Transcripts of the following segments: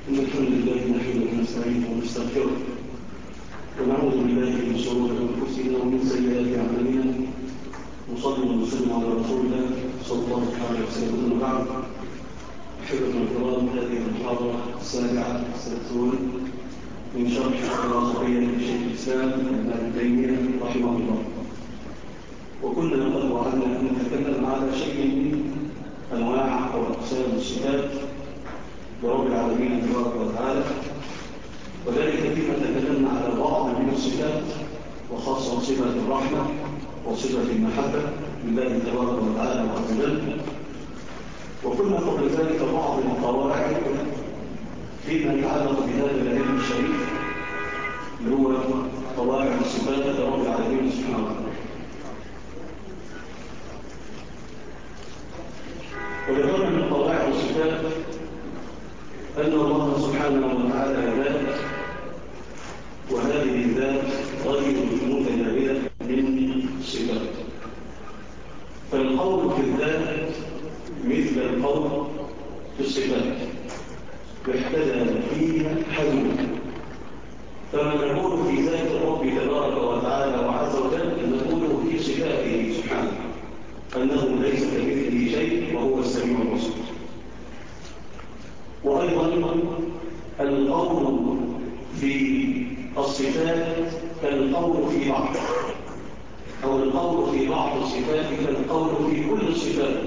إن الحمد لله نحمده ونستعينه ونستغفره ونعوذ بالله من شرور أنفسنا ومن سيئات أعمالنا نصلي ونسلم على رسول الله صلى الله عليه وسلم. وبعد أحبة الكرام، هذه المحاضرة السابعة والثلاثون من شرح الواسطية لشيخ الإسلام ابن تيمية رحمه الله. وكنا قد وعدنا أن نتكلم على شيء من أنواع أو أقسام الصفات لرب العالمين تبارك وتعالى، وذلك فيما تكلمنا على بعض من الصفات، وخاصة صفة الرحمة وصفة المحبة لله تبارك وتعالى وعز وجل. وكنا قبل ذلك بعض القواعد فيما يتعلق بهذا العلم الشريف اللي هو قواعد الصفات لرب العالمين سبحانه وتعالى. وذكرنا من قواعد الصفات أن الله سبحانه وتعالى ذات، وهذه الذات غير متناولة من صفات. فالقول في الذات مثل القول في الصفات يحتذى فيها حذو. فما نقول في ذات الرب تبارك وتعالى وعز وجل نقول في صفاته سبحانه أنه ليس كمثله شيء وهو السميع البصير. وأيضا القول في الصفات كالقول في بعض، أو القول في بعض الصفات كالقول في كل الصفات.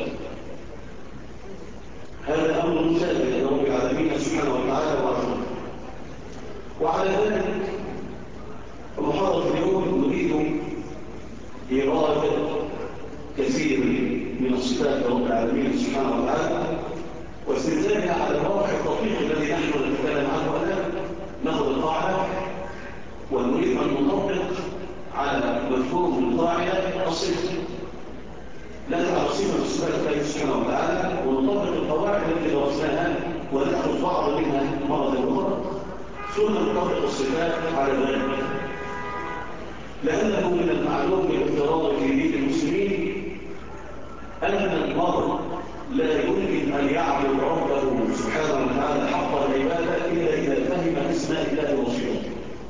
هذا أمر ثابت لرب العالمين سبحانه وتعالى وعز وجل. وعلى ذلك المحاضرة اليوم نريد إيراد كثير من الصفات لرب العالمين سبحانه وتعالى واستدلالها على الواقع الدقيق الذي نحن نتكلم عنه الآن. ناخذ القاعدة ونريد أن نطبق على مفهوم القاعدة الصفة، لا تعرف صفة صفات الله سبحانه وتعالى، ونطبق القواعد التي درسناها ونأخذ بعض منها مرة أخرى ثم نطبق الصفات على ذلك. لأنه من المعلوم بالاضطرار في دين المسلمين أن المرء لا يمكن أن يعبد ربه سبحانه وتعالى حق العبادة إلا إذا فهم أسماء الله وصفاته.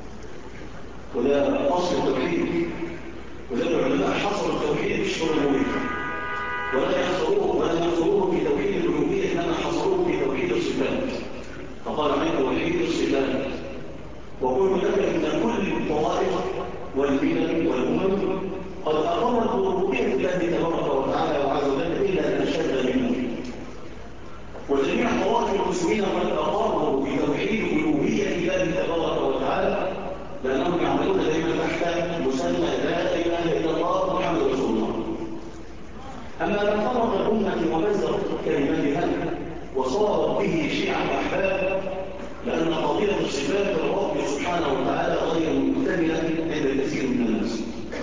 وده أصل التوحيد، وده العلماء حصروا التوحيد بالشرعية ولا يحصروه في توحيد الألوهية، إنما حصروه في توحيد الصفات. فقال عن توحيد الصفات وقل لك إن كل الطوائف والملل والأمم قد أقرت بربوبية الله تبارك وتعالى وعز وجل إلا أن أشد منه. وجميع طوائف المسلمين قد أقروا بتوحيد ألوهية الله تبارك وتعالى، لأنهم يعملون دائما تحت مسمى لا إله إلا الله محمد رسول الله. أما من فرق الأمة ومزقت كلمتها وصارت به شيعا وأحباب، لأن قضية الصفات للرب سبحانه وتعالى غير مكتملة عند كثير من الناس.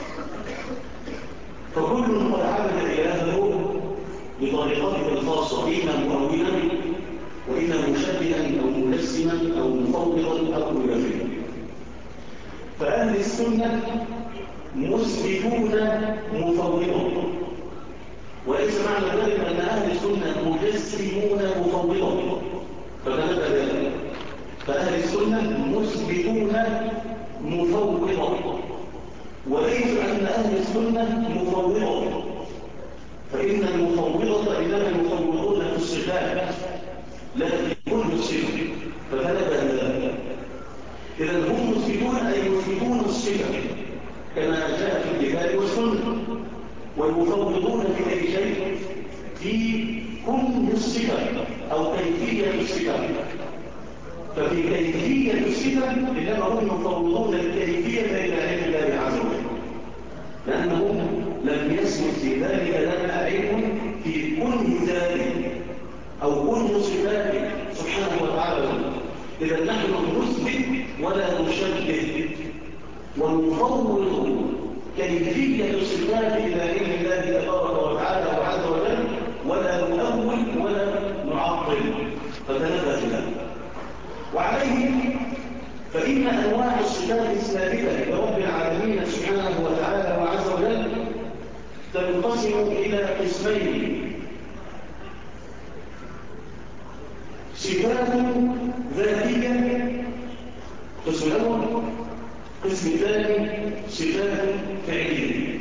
فكل قد عبد إلهه بطريقته الخاصة، إما مؤولا وإما مشبها أو مجسما أو مفوضا أو ملافيا. فأهل السنة مثبتون مفوضون، وليس معنى ذلك أن أهل السنة مجسمون مفوضون، فكذا ذلك. فأهل السنة مثبتون مفوضون، وليس أن أهل السنة مفوضون، فإن المفوضة إنما يفوضون في الصفات لا في كل الصفة، فتنبه ذلك. إذا هم مثبتون أي يثبتون الصفة كما جاء في الكتاب والسنة، والمفوضون في أي شيء في كل الصفة أو كيفية الصفة. ففي كيفية الصفة إنما هم يفوضون الكيفية إلى علم الله عز وجل، لأنهم لم يثبت في ذلك لنا علم في كل ذلك أو كل صفاته سبحانه وتعالى. إذا نحن نثبت ولا نشبه، ونفوض كيفية الصفات إلى علم الله تبارك وتعالى وعز وجل، ولا نؤول ولا نعطل. فتنبه له. وعليه فإن أنواع الصفات الثابتة لرب العالمين سبحانه وتعالى وعز وجل تنقسم إلى قسمين: صفات ذاتية قسم الأول، قسم الثاني صفات فعلية.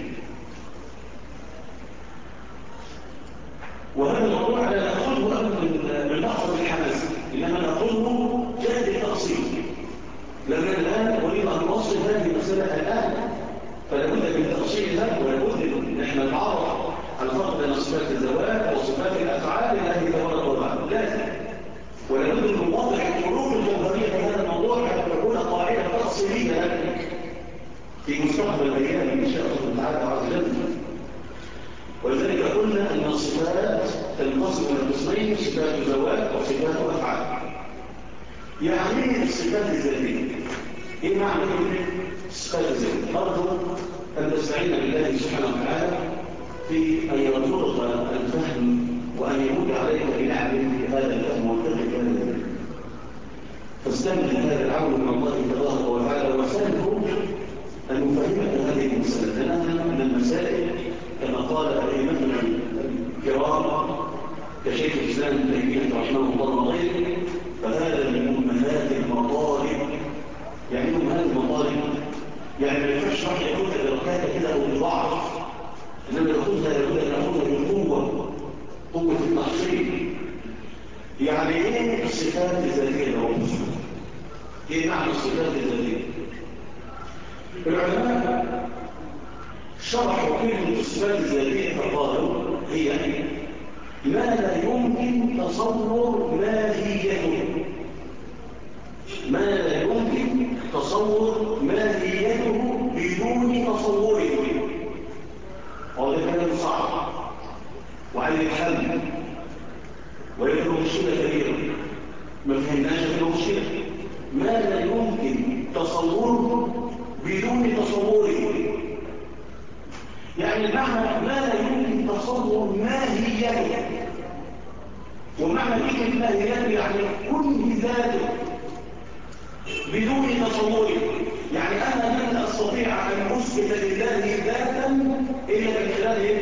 وهذا الموضوع لا نأخذه أبدا من لحظة الحماس، إنما نأخذه جهد التأصيل، لأن الآن أريد أن أوصل هذه المسألة الآن، فلا بد من تأصيلها، ولا بد من إحنا نتعرف على الفرق بين صفات الذوات وصفات الأفعال لله تبارك وتعالى، لازم، ولا بد من وضع الفروق الجوهرية في هذا الموضوع حتى تكون قاعدة تأصيلية في مستقبل الأيام إن شاء الله تعالى عز وجل. ولذلك قلنا أن الصفات تنقسم إلى قسمين: صفات ذوات وصفات أفعال. يعني الصفات الذاتية، إيه معنى كلمة صفات الذاتية؟ أرجو أن تستعين بالله سبحانه وتعالى في أن يرزقك الفهم وأن يمد عليك بنعم هذا الفهم والفقه هذا الفهم، فاستمد هذا العون من الله تبارك وتعالى وسأله أن يفهمك هذه المسألة، لأنها من المسائل كما قال أئمتنا الكرام كشيخ الإسلام ابن تيمية رحمه الله وغيره، فهذا من أمهات المطالب. يعني أمهات المطالب يعني ما ينفعش واحد ياخدها بركاته كده أو بضعف، إنما ياخدها يقول أن ياخدها بقوة، قوة التحصيل. يعني إيه الصفات الذاتية لو إيه معنى الصفات الذاتية؟ العلماء شرحوا كلمة الصفات الذاتية فقالوا هي ما لا يمكن تصور ماهيته، ما لا يمكن تصور ماهيته بدون تصوره. وهذا كلام صعب وعليه الحل ويبدو مشكلة كبيرة ما فهمناش في المشكلة. ما لا يمكن تصوره بدون تصوره، يعني المعنى ما لا يمكن تصور ماهيته، ومعنى كلمة ماهيته يعني كل ذاته بدون تصوره. يعني أنا لن أستطيع أن أثبت لله ذاتا إلا من خلال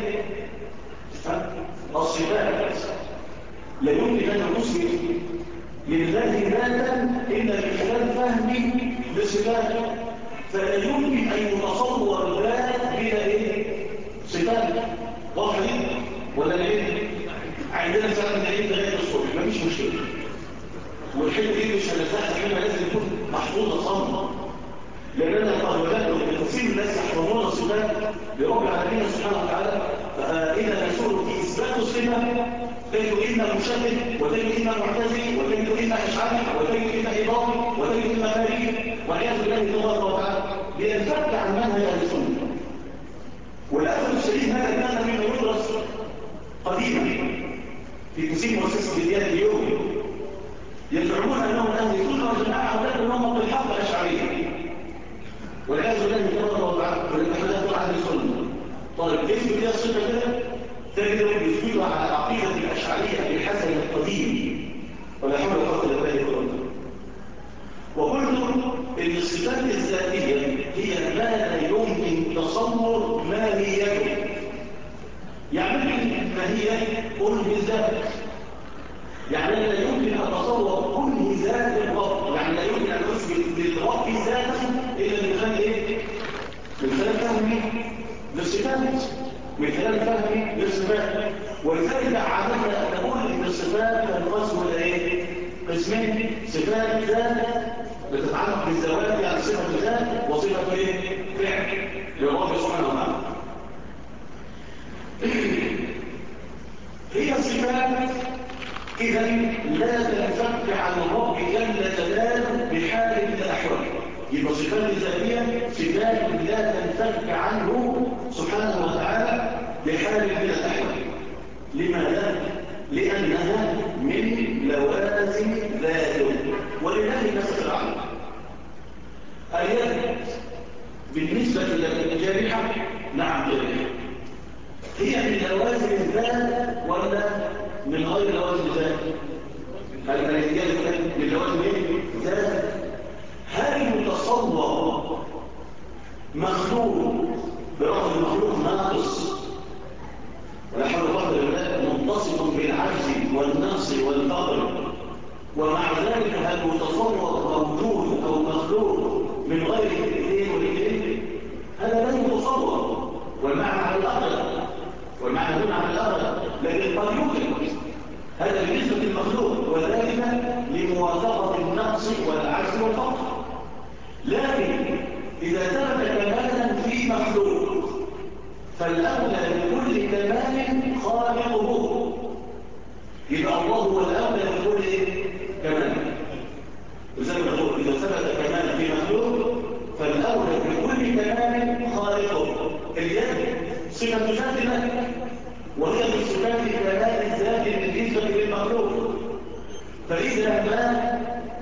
الصفات. لا يمكن أن أثبت لله ذاتا إلا من خلال فهمي لصفاته، فلا يمكن أن يتصور الذات بلا صفات. واضح ولا لا؟ عندنا ساعة نعيد لغاية الصبح مفيش مشكلة، والحلم دي مش هنزعها حلمة لازم يكون محفوظة صمت، لأننا قد وجدنا كثير الناس يحفظون صفات لرب العالمين سبحانه وتعالى، فإذا نسول في إثبات الصفة تجد إما مشبه، وتجد إما معتزلي، وتجد إما أشعري، وتجد إما إضافي، وتجد إما خارجي، والعياذ بالله تبارك وتعالى، لينفك عن منهج أهل السنة. والأسف الشديد هذا كان مما يدرس قديما في كثير مؤسسة الديانة اليوم، يزعمون أنهم أهل السنة والجماعة ولكنهم بالحق الأشعرية، والعياذ بالله تبارك وتعالى، والاتحادات أهل السنة. طيب يثبت لها الصفة كده تجدهم يثبتها على عقيدة الأشعرية بالحسن القديم، ولا حول ولا قوة إلا بالله. وقلت إن الصفات الذاتية هي ما لا يمكن تصور ماهيته. يعني ماهية كل ذات، يعني لا يمكن أن أتصور كل ذات الرب، يعني لا يمكن أن أثبت للرب ذاته إلا من خلال إيه؟ من خلال فهمي للصفات، من خلال فهمي للصفات. ولذلك عادة نقول إن الصفات تنقسم إلى إيه؟ قسمين: صفات ذات بتتعلق بالذوات، يعني صفة ذات، وصفة إيه؟ فعل للرب سبحانه وتعالى. هي صفات إذا لا تنفك عن الرب جل جلاله بحال من الأحوال. يبقى صفات ذاتية صفات لا تنفك عنه سبحانه وتعالى بحال من الأحوال. لماذا؟ لأنها من لوازم ذاته، ولله مثل العقل. اليد بالنسبة للجارحة نعم جارحة، هي من لوازم الذات ولا من غير لوازم الذات؟ اليد من لوازم الذات. هل متصور مخلوق برغم المخلوق ناقص ولا حول ولا قوة إلا بالله متصف بالعجز والنقص والفقر، ومع ذلك هل متصور هذا بالنسبة للمخلوق، وذلك لموافقة النقص والعجز والفقر. لكن إذا ثبت كمالا في مخلوق فالأولى بكل كمال خالقه، يبقى الله هو الأولى بكل كمال. وزي ما نقول إذا ثبت كمال في مخلوق فالأولى بكل كمال خالقه. اليد صفة ذات الله، وهي من صفات كمال الذات بالنسبة للمخلوق. فإذا ما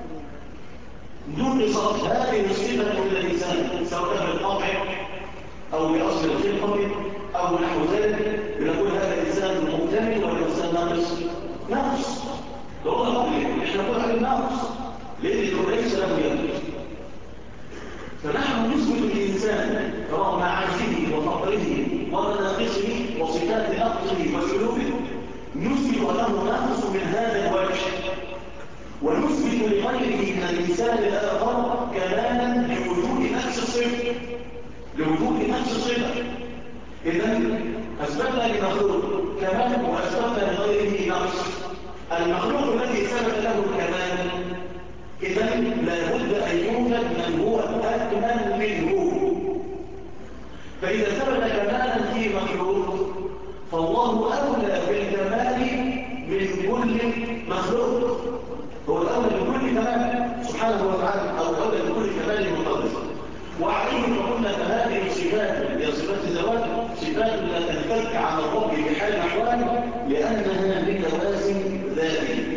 نقصت هذه الصفة من الإنسان سواء كان بالقطع أو بأصل الخلقة أو نحو ذلك، بنقول هذا الإنسان مكتمل ولا إنسان ناقص؟ ناقص. لو قلنا إحنا نقول عليه ناقص لأنه ليس له يد. فنحن نثبت الإنسان رغم عجزه وفقره ومناقصه وصفات نقصه وسلوكه، نثبت أنه ناقص من هذا الوجه، ونثبت لغيره من الإنسان الآخر كمالا لوجود نفس الصفة، لوجود نفس الصفة. إذن أثبتنا لمخلوق كمال وأثبتنا لغيره نقص. المخلوق الذي ثبت له الكمال إذن لا بد أن يوجد من هو أكمل منه. فإذا ثبت كمالا في مخلوق فالله أولى بالكمال من كل مخلوق، هو الأولى بكل كمال سبحانه وتعالى، أو الأولى بكل كمال مقدس. وعليه فقلنا فهذه الصفات هي صفات الزواج، صفات لا تنفك عن الرب بحال أحوال لأنها من لوازم ذاته.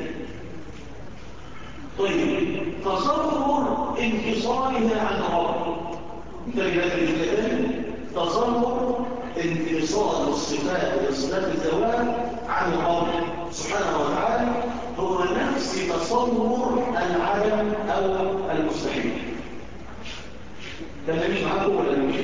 طيب، تصور انفصالها عن الرب، انتبه هذا الكلام، تصور انفصال الصفات وصفات الزواج عن الرب سبحانه وتعالى هو نفس تصور العدم أو المستحيل. ده مش معاكم ولا مش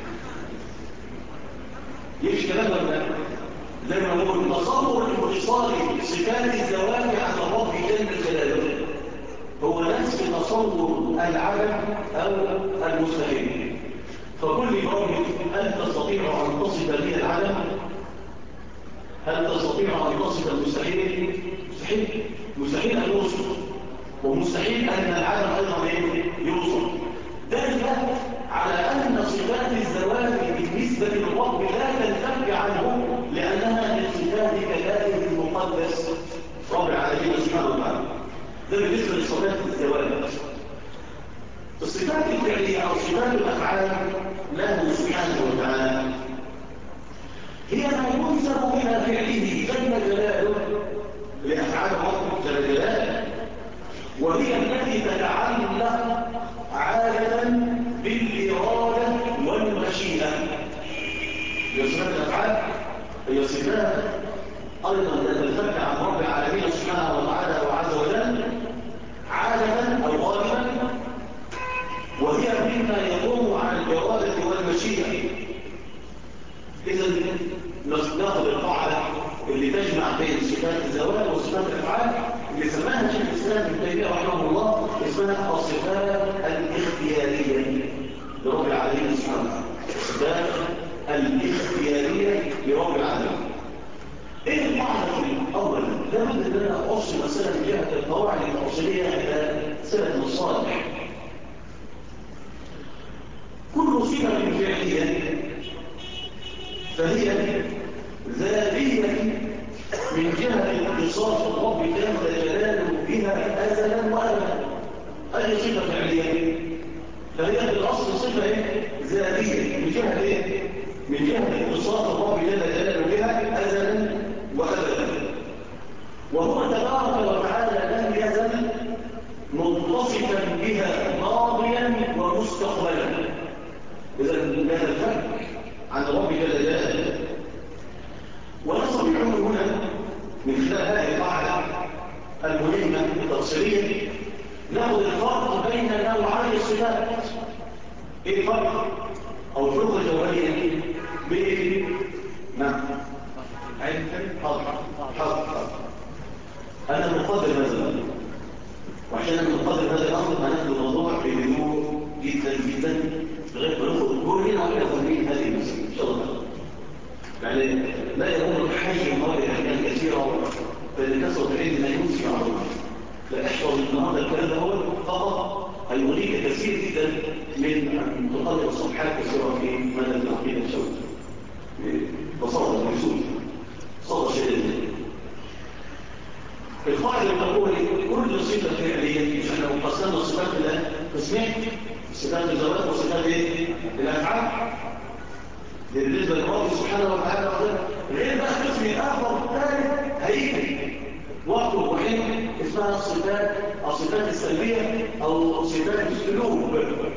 يمشي كلام ولا لا؟ زي ما نقول تصور انفصال صفات الزواج عن الرب جل جلاله هو نفس تصور العدم أو المستحيل. فكل رب هل تستطيع أن تصف به العدم؟ هل تستطيع أن تصف المستحيل؟ مستحيل. مستحيل أن يوصف، ومستحيل أن العدم أيضا يوصف. ذلك على أن صفات الزواج بالنسبة للرب لا تنفك عنه لأنها من صفات كلامه المقدس رب العالمين سبحانه وتعالى. ده بالنسبة لصفات الزواج. الصفات الفعلية أو صفات الأفعال له سبحانه وتعالى هي ما ينسب إلى فعله جل جلاله لأفعال رب جل جلاله، وهي التي تتعلق عادة بالإرادة والمشيئة. صفات الأفعال هي صفات أيضا تتفك عن رب العالمين سبحانه وتعالى وعز وجل عادة أو غالبا، وهي مما يقوم على الإرادة والمشيئة. إذا ناخذ القاعدة اللي تجمع بين صفات الزواج وصفات الأفعال اللي سماها شيخ الإسلام ابن تيمية رحمه الله، اسمها الصفات الاختيارية لرب العالمين سبحانه وتعالى. الصفات الاختيارية لرب العالمين. ايه القاعدة الأول؟ لابد أن أنا أوصل مسألة من جهة القواعد التوصيلية إلى سلف الصالح. كل صفة فعلية فهي ذاتية من جهة اتصاف الرب جل جلاله بها أزلا وأبدا. أي صفة فعلية فهي في الأصل صفة ذاتية من جهة من جهة اتصاف الرب جل جلاله بها أزلا وأبدا، وهو تبارك وتعالى لم يزل متصفا بها ماضيا ومستقبلا. إذا لا تنفك عن رب جل جلاله. ونستطيع هنا من خلال هذه القاعدة المهمة التفصيلية نأخذ الفرق بين نوعي الصفات. ايه الفرق او الفروق الجوهرية بين حاضر انا مقدر هذا الامر، وعشان انا مقدر هذا الامر هناخد الموضوع بهدوء جدا جدا لغايه ما ناخد كلنا وناخد من هذه المسألة ان شاء الله. يعني لا يكون الحاجة المرة أحيان كثيرة فإن كثرة العلم لا ينسي عظمه. فاحفظ النهارده الكلام ده هو فقط هيغنيك كثير جدا من أن تقرر صفحات كثيرة في مدى العقيدة الشوكة. بصارة بسهولة صارة شديدة. القاعدة الأولى كل صفة فعلية، مش احنا قسمنا صفات الله قسمين، صفات الذوات وصفات الأفعال. بالنسبة لله سبحانه وتعالى غير بقى قسم آخر ثالث هيئة وقت وحين اسمها الصفات السلبية أو صفات السلوب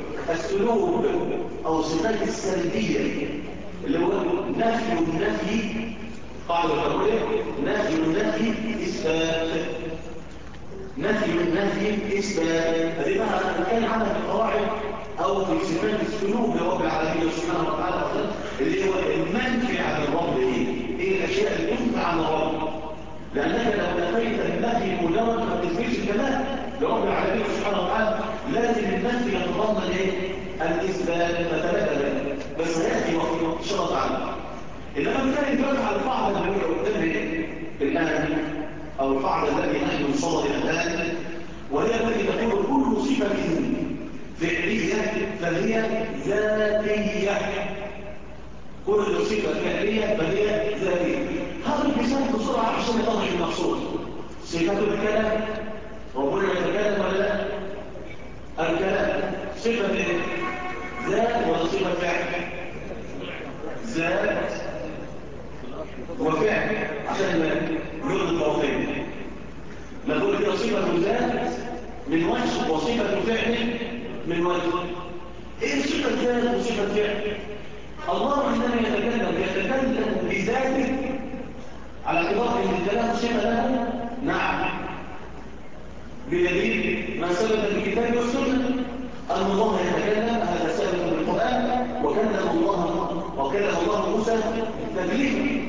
أو صفات السلبية اللي هو النفي قاعدة الأولى نفي إثبات هذه بقى كان عنها في القواعد أو في صفات السلوك لرب العالمين سبحانه وتعالى اللي هو المنفي عن الرب. إيه الأشياء اللي تنفع عن الرب؟ لأنك لو نفيت النفي مجرد ما تثبتش الكلام لرب العالمين سبحانه وتعالى لازم النفي يتضمن الإثبات فتبادل بس هيأتي وقت شرط عنه. إنما كان يدرس على القاعدة اللي هو قدامنا الآن أو القاعدة التي نحن نصور الآن، وهي التي تقول كل صفة فعلية فهي ذاتية. كل صفة فعلية فهي ذاتية. هذا المثال بسرعة عشان يتضح المقصود. صفة الكلام ربنا يتكلم ولا لا؟ الكلام صفة ذات ولا صفة فعل؟ ذات وفعل عشان يرد الطرفين. نقول كده صفة ذات من وجه وصفة فعل من وجه. ايه صفة ذات وصفة فعل؟ الله عندما يتكلم بذاته على اعتبار ان الكلام صفة له. نعم بدليل ما ثبت في الكتاب والسنة أن الله يتكلم. هذا ثابت في القرآن وكلم الله موسى تكليما.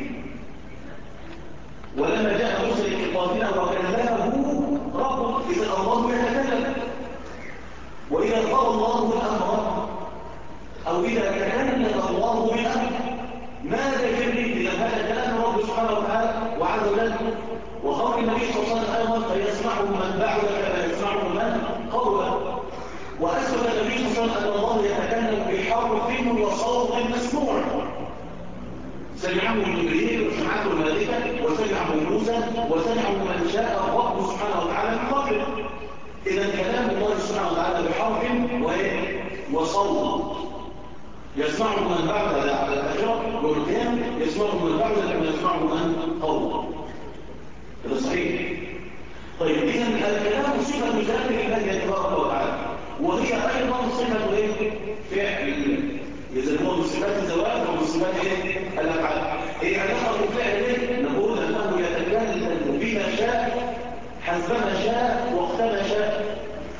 ولما جاء موسى لميقاتنا وكلمه ربه إذا الله يتكلم. وإذا قال الله الأمر أو إذا تكلم الله بالأمر ماذا يجري إلى هذا كلام رب سبحانه وتعالى وعز وجل. وقول النبي صلى الله عليه وسلم أيضا فيسمعه من بعد كما يسمعه من قوله. وأثبت النبي صلى الله عليه وسلم أن الله يتكلم بحرف وصوت مسموع سمعه جبريل وسمعه الملائكة وسمعه موسى وسمعه من شاء الرب سبحانه وتعالى من قبله. إذا كلام الله سبحانه وتعالى بحرف وصوت يسمعه من بعد على الآخرة والقيام يسمعه من بعد كما يسمعه من قوله. هذا صحيح. طيب إذا الكلام صفة ذات لله تبارك وتعالى وهي أيضا صفة فعل. إذا هو من صفات الزواج ومن صفات الأفعال. إيه علاقة الفعل؟ نقول أنه يتكلم بما شاء حسبما شاء وقتما شاء.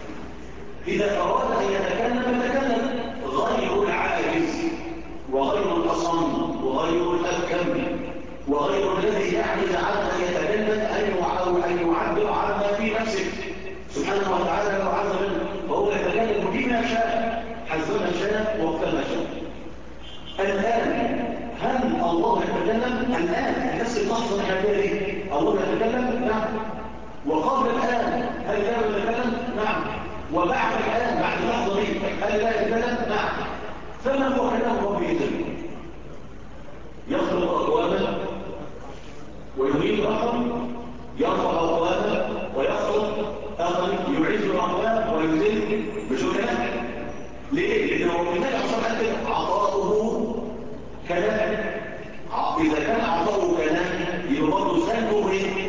إذا أراد أن يتكلم غير العاجز وغير الأصم وغير الأبكم وغير الذي يعجز عن أن يتكلم أن يعبر عما في نفسه سبحانه وتعالى وعز وجل. فهو يتكلم بما شاء حسبما شاء وقتما شاء. الآن هل الله يتكلم؟ الآن نفس اللحظة الحالية الله يتكلم؟ نعم. وقبل الآن هل كان يتكلم؟ نعم. وبعد الآن بعد اللحظة دي هل لا يتكلم؟ نعم. فما هو كلام ربي يتكلم؟ يخلق أقواما ويميت آخر، يرفع أقواما ويخلق آخر، يعز أقواما ويذل بشكلات. ليه؟ لأنه النبي عشان قال كده عطاؤه كلام. إذا كان عطاؤه كلام يبقى برضه سلبه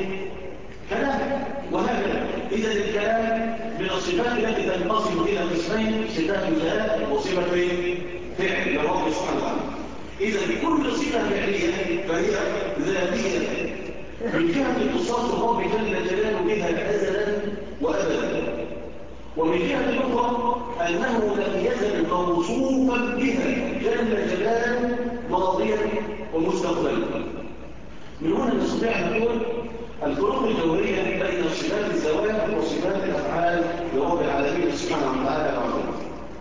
كلام. وهكذا إذا الكلام من الصفات التي تنقسم إلى قسمين صفات ذات وصفة فعل لرب سبحانه وتعالى. إذا كل صفة فعلية فهي ذاتية من جهة اتصال الرب جل جلاله بها أزلا وأبدا، ومن جهة أخرى أنه لم يزل موصوفا بها جل جلاله ماضيا ومستقبلا. من هنا نستطيع أن نقول الفروق الجوهرية بين صفات الذوات وصفات الأفعال لرب العالمين سبحانه وتعالى وعلا.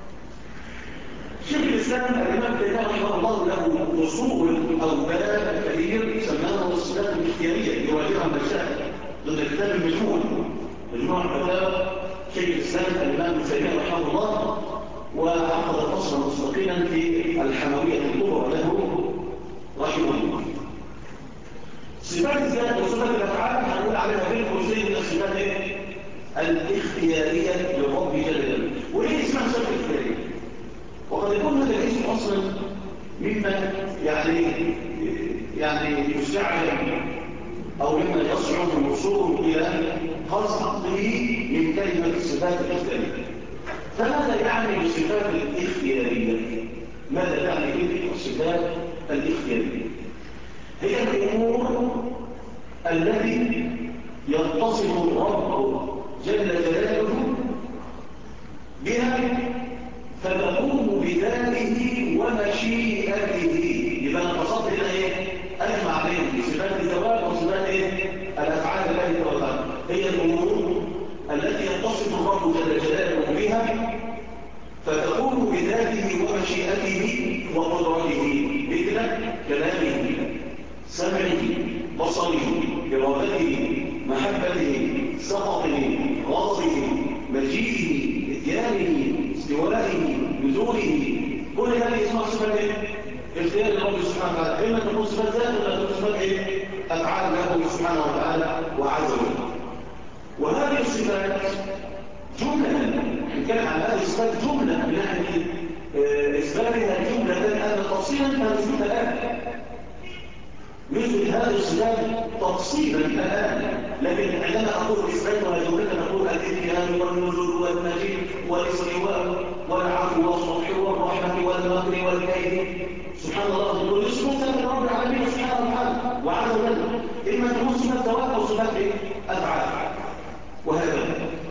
شيخ الإسلام الإمام تيمية رحمه الله له أصول أو باب كبير سماه الصفات الاختيارية يواجهها من شاء. ضمن كتاب المجموع، مجموع فتاوى شيخ الاسلام الامام ابن تيميه رحمه الله، وعقد فصلا مستقلا في الحمويه الكبرى له رحمه الله. صفات الذات وصفات الافعال هنقول عليها بين قوسين من الصفات الاختياريه للرب جل جلاله. وليه اسمها صفه اختياريه؟ وقد يكون هذا الاسم اصلا مما يعني يستعجب او مما يصعب الوصول الى قصده من كلمه الصفات الاختياريه. فماذا يعني بالصفات الاختياريه؟ ماذا يعني بالصفات الاختياريه؟ هي الامور التي يتصف الرب جل جلاله بها فتقوم بذاته ومشيئته. يبقى انا قصدت هنا ايه؟ اجمع بين صفات الذوات وصفات الافعال الله تعالى. هي الامور التي يتصف الرب جل جلاله بها فتقوم بذاته ومشيئته وقدرته، مثل كلامه، سمعه، بصره، ارادته، محبته، سخطه، غضبه، مجيئه، اتيانه، استوائه، نزوله. كل هذه اسمها صفات اختيار الرب سبحانه وتعالى. اما تكون صفات ذات ولا تكون صفات افعال له سبحانه وتعالى وعز وجل. وهذه الصفات جمله، نتكلم عن هذه الصفات جمله من ناحيه اثباتها جمله الان تفصيلا فنثبت الان. نثبت هذه الصفات تفصيلا الان، لكن عندما اقول اثباتها جمله نقول الاتيان والنزول والمجيء والاستواء والعفو والصفح والرحمه والمكر والكيد. سبحان الله، نقول صفات الرب العالمين سبحانه وتعالى وعز وجل. اما تكون صفات ذوات او صفات افعال. وهذا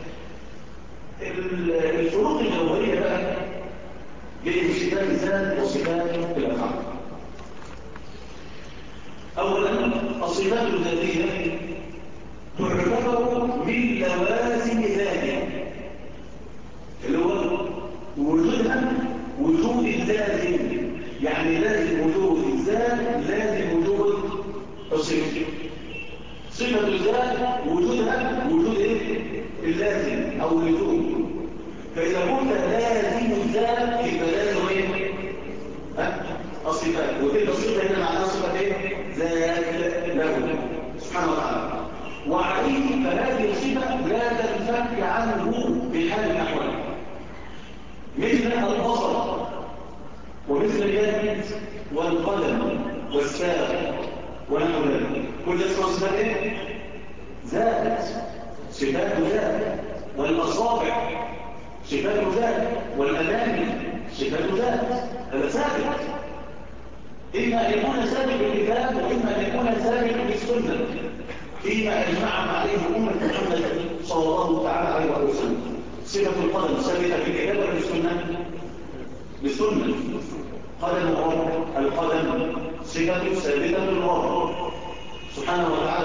الفروق الجوهريه بقى بين صفات الذات وصفات الافعال. اولا الصفات الذاتيه تعتبر من لوازم ذاته، اللي هو وجودها وجود اللازم، يعني لازم وجود الذات لازم وجود الصفه. صفه الذات وجودها وجود اللازم او اللزوم. فاذا قلت لازم الذات يبقى لازم الصفات، وتلك الصفه هنا معناها صفه ذات له سبحانه وتعالى. وعليه فهذه الصفه لا تنفك عنه بحال الاحوال، مثل البصر ومثل اليد والقدم والساق ونحو ذلك. كل اسمها صفات ذات، صفات ذات. والاصابع صفات ذات، والأذان صفات ذات. هذا ثابت، إما أن يكون ثابت بالكتاب وإما أن يكون ثابت بالسنة فيما أجمعنا عليه أمة محمد صلى الله تعالى عليه وسلم. صفة القدم ثابتة بالكتاب ولا بالسنة؟ بالسنة. قدم الرب، القدم صفة ثابتة للرب سبحانه وتعالى.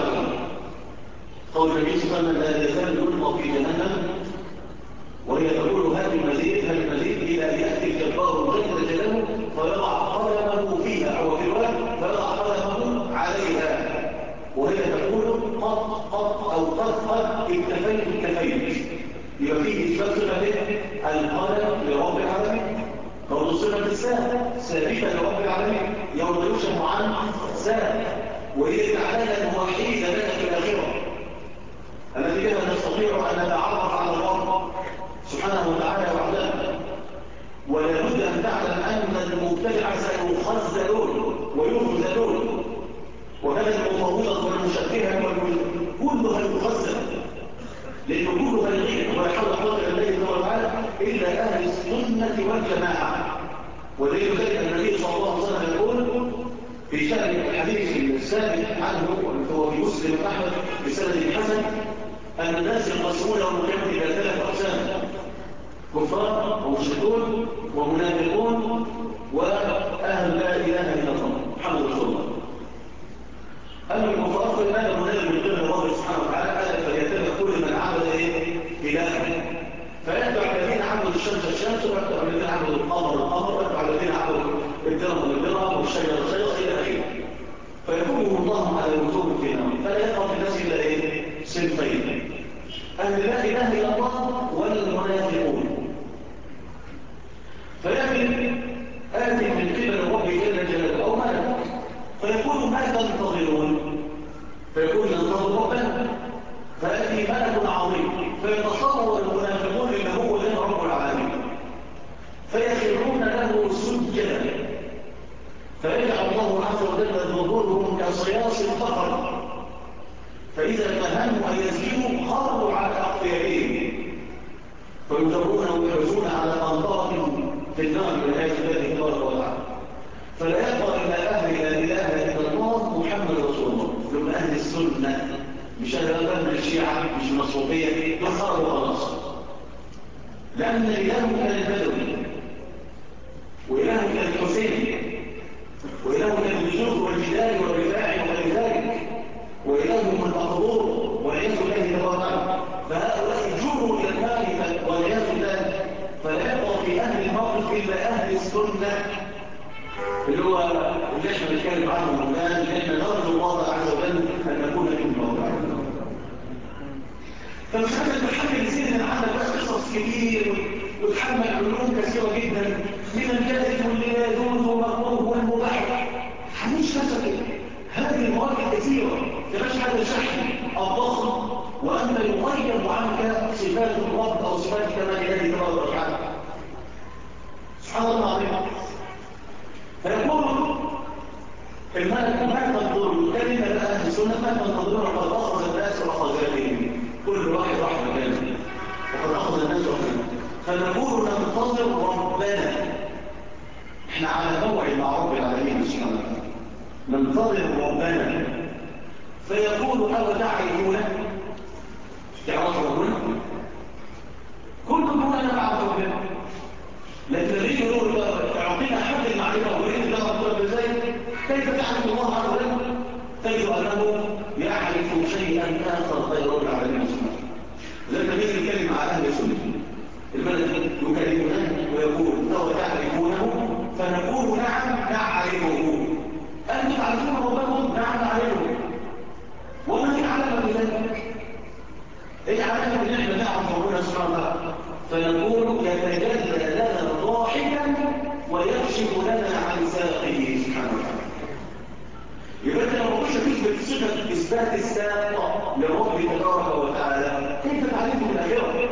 قول النبي صلى الله عليه وسلم لا يزال يلقى في جهنم وهي تقول هذه المزيد هذه المزيد إلى أن يأتي الجبار جل جلاله فيضع قدمه فيها، أو في الوقت فيضع قدمه عليها وهي تقول قد أو قد اكتفيت. يبقى فيه إثبات صفة القدم لرب العالمين. برضه صفة الساعة ثابتة لرب العالمين يوم يكشف عن ساعة، وهي العدالة الوحيدة لنا في الآخرة التي بها نستطيع أن نتعرف على الله سبحانه وتعالى وحده. ولا بد أن تعلم أن المبتدع سيخذلون ويخذلون، وهذا المفوضة والمشبهة كلها يخذل، لأنه كلها الغير ولا حول قدر الله سبحانه وتعالى إلا أهل السنة والجماعة. ودليل ذلك النبي صلى الله عليه وسلم يقول في شأن الحديث الثابت عنه وهو في مسلم أحمد بسند حسن أن الناس ينقسمون يوم القيامة إلى 3 أقسام: كفار ومشركون ومنافقون وأهل لا إله إلا الله محمد رسول الله. أما الكفار فلماذا المنافق من قبل الله سبحانه وتعالى قال فليتبع كل من عبد إلها، فيتبع الذين عبدوا الشمس ويتبع الذين عبدوا القمر ويتبع الذين عبدوا الدرهم والشجر إلى آخره، فيكون الله على وجوه في النار فلا يبقى في الناس إلا صنفين: أهل لا إله إلا الله والمنافقون. فيأتي آتي من قبل ربي جل جلاله أو ملك فيقول: ما تنتظرون؟ فيقول: ننتظر ربنا. فيأتي ملك عظيم فيتصور المنافقون إن هو ده رب العالمين فيخرون له سجدا، فيجعل الله عز وجل ظهورهم كصياص البقر، فإذا تهموا أن يسجدوا خروا على أقفيائهم فيجرون ويحرزون على قنطرة في النار والعياذ بالله تبارك وتعالى. فلا يبقى إلا أهل لا إله إلا الله محمد رسول الله، من أهل السنة، مش أهل الشيعة، مش النصوبية، يخروا خلاص. لأن إلههم كان البدوي، وإلههم كان الحسين، وإلههم كان الجزر والجدال والرفاع وغير ذلك، وإلههم المقبور والعياذ بالله تبارك وتعالى. فهؤلاء جروا إلى المال والعياذ بالله. فلا يبقى في أهل الموقف إلا أهل السنة، اللي هو اللي احنا بنتكلم عنه الآن، اللي احنا نرجو الله عز وجل أن نكون من الموضوع. فمش هذا المحمل سنة عندك بس قصص كتير وتحمل علوم كثيرة جدا من الجائز واللي لا يجوز والمكروه والمباح. هنش نفسك هذه المواد الكثيرة تبقاش هذا الشحن الضخم وأنت يغيب عنك صفات الرب أو صفات كمال الله تبارك وتعالى. سبحان الله العظيم. فيقول الملك: ما تنظرون؟ كلمة بقى أهل السنة: ما تنظرون قد أخذ الناس وخزائنهم، كل واحد راح مكانه وقد أخذ الناس وخزائنهم. فنقول ننتظر ربنا، احنا على موعد مع رب العالمين سبحانه وتعالى، ننتظر ربنا. فيقول: أو تعرفونه؟ تعرف ربنا؟ كل دون أنا بعد ربنا، لكن الذي يقول تعطينا حد المعرفة وإن ده ربنا ازاي؟ كيف تعرف الله عز وجل؟ تجد أنه يعرف شيئا آخر غير رب العالمين سبحانه. لما نيجي نتكلم مع أهل السنة الملك يكلمنا ويقول: أو تعرفونه؟ فنقول: نعم نعرفه. أنتم تعرفون ربكم؟ نعم نعرفه. وما يعلم بذلك؟ إيه علامة إن إحنا نعرف ربنا سبحانه وتعالى؟ فنقول: يتجلى لنا ضاحكا ويكشف لنا عن ساقه سبحانه وتعالى. يبقى انت لو مش هتثبت صفه اثبات الساق لرب تبارك وتعالى، كيف تعرفه بالاخره؟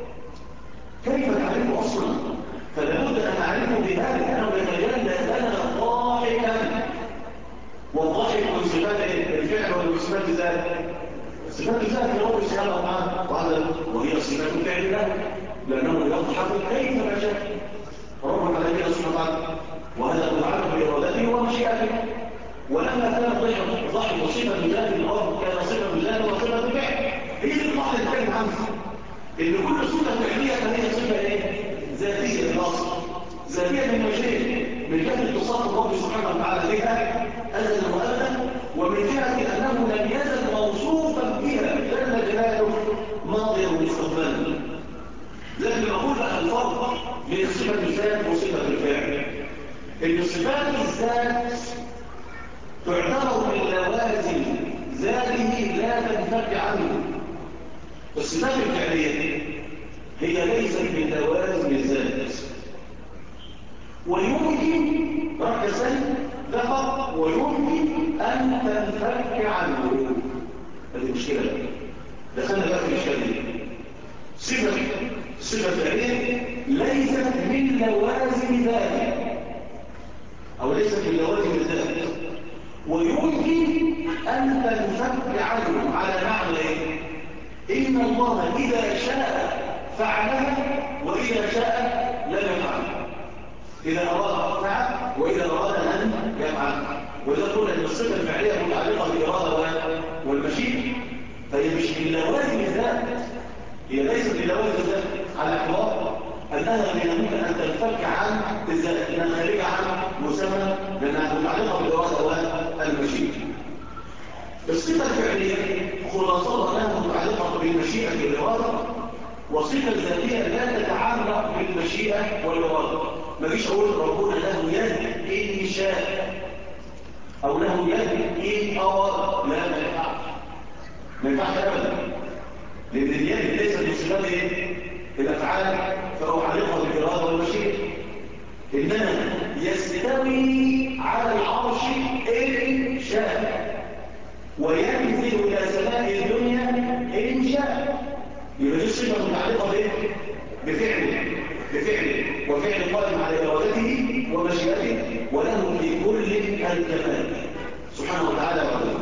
كيف تعرفه اصلا؟ فلابد ان نعرفه بهذا انه يتجلى لنا ضاحكا. والضاحك من صفات الفعل ولا من صفات الذات؟ صفات الذات لرب سبحانه وتعالى، وهي صفات الفعل له، لانه يضحك كيف ما شاء رب العالمين سبحانه وتعالى، وهذا متعلق بارادته ومشيئته. ولما كان ضحك صفة ذات الأرض كان صفة ذات وصفة فعل. هي اللي الواحد يتكلم عنها، إن كل صفة فعلية فهي صفة إيه؟ ذاتية في الأصل، ذاتية من وجهين: من جهة اتصاف الرب سبحانه وتعالى بها أزلا وأبدا، ومن جهة أنه لم يزل موصوفا بها جل جلاله ماضيا ومستقبلا. لكن أقول بقى الفرق بين صفة الذات وصفة الفعل، إن صفات الذات تعتبر من لوازم ذاته لا تنفك عنه. الصفات الفعلية هي ليست من لوازم الذات، ويمكن ركزا ذكر ويمكن أن تنفك عنه. هذه مشكلة، دخلنا بقى في الإشكالية. صفة فعلية ليست من لوازم ذاته أو ليست من لوازم الذات، ويمكن أن تنفك عنه على معنى إيه؟ إن الله إذا شاء فعلها وإذا شاء لم يفعل. إذا أراد فعل وإذا أراد أن يفعل. وإذا قلنا أن الصفة الفعلية متعلقة بالإرادة والمشيئة، فهي مش من لوازم الذات، هي ليست من لوازم الذات، على اعتبار أنها من الممكن أن تنفك عن الذات، أنها خارجة عن مسمى لأنها متعلقة بالإرادة والمشيئة. الصفة الفعلية خلاصتها أنها متعلقة بالمشيئة والإرادة، وصفة ذاتية لا تتعلق بالمشيئة والإرادة. ما فيش أقول ربنا له يد إن شاء أو له يد إن أراد، لا ما ينفعش، ما ينفعش أبدا. لأن اليد ليس من صفات الأفعال، فهو عليقها بالإرادة والمشيئة. إنما يستوي على العرش إن شاء وينزل إلى سماء الدنيا إن شاء. يبقى دي صفة متعلقة بفعله وفعل قائم على إرادته ومشيئته، وله في كل الكمال سبحانه وتعالى وتعالى.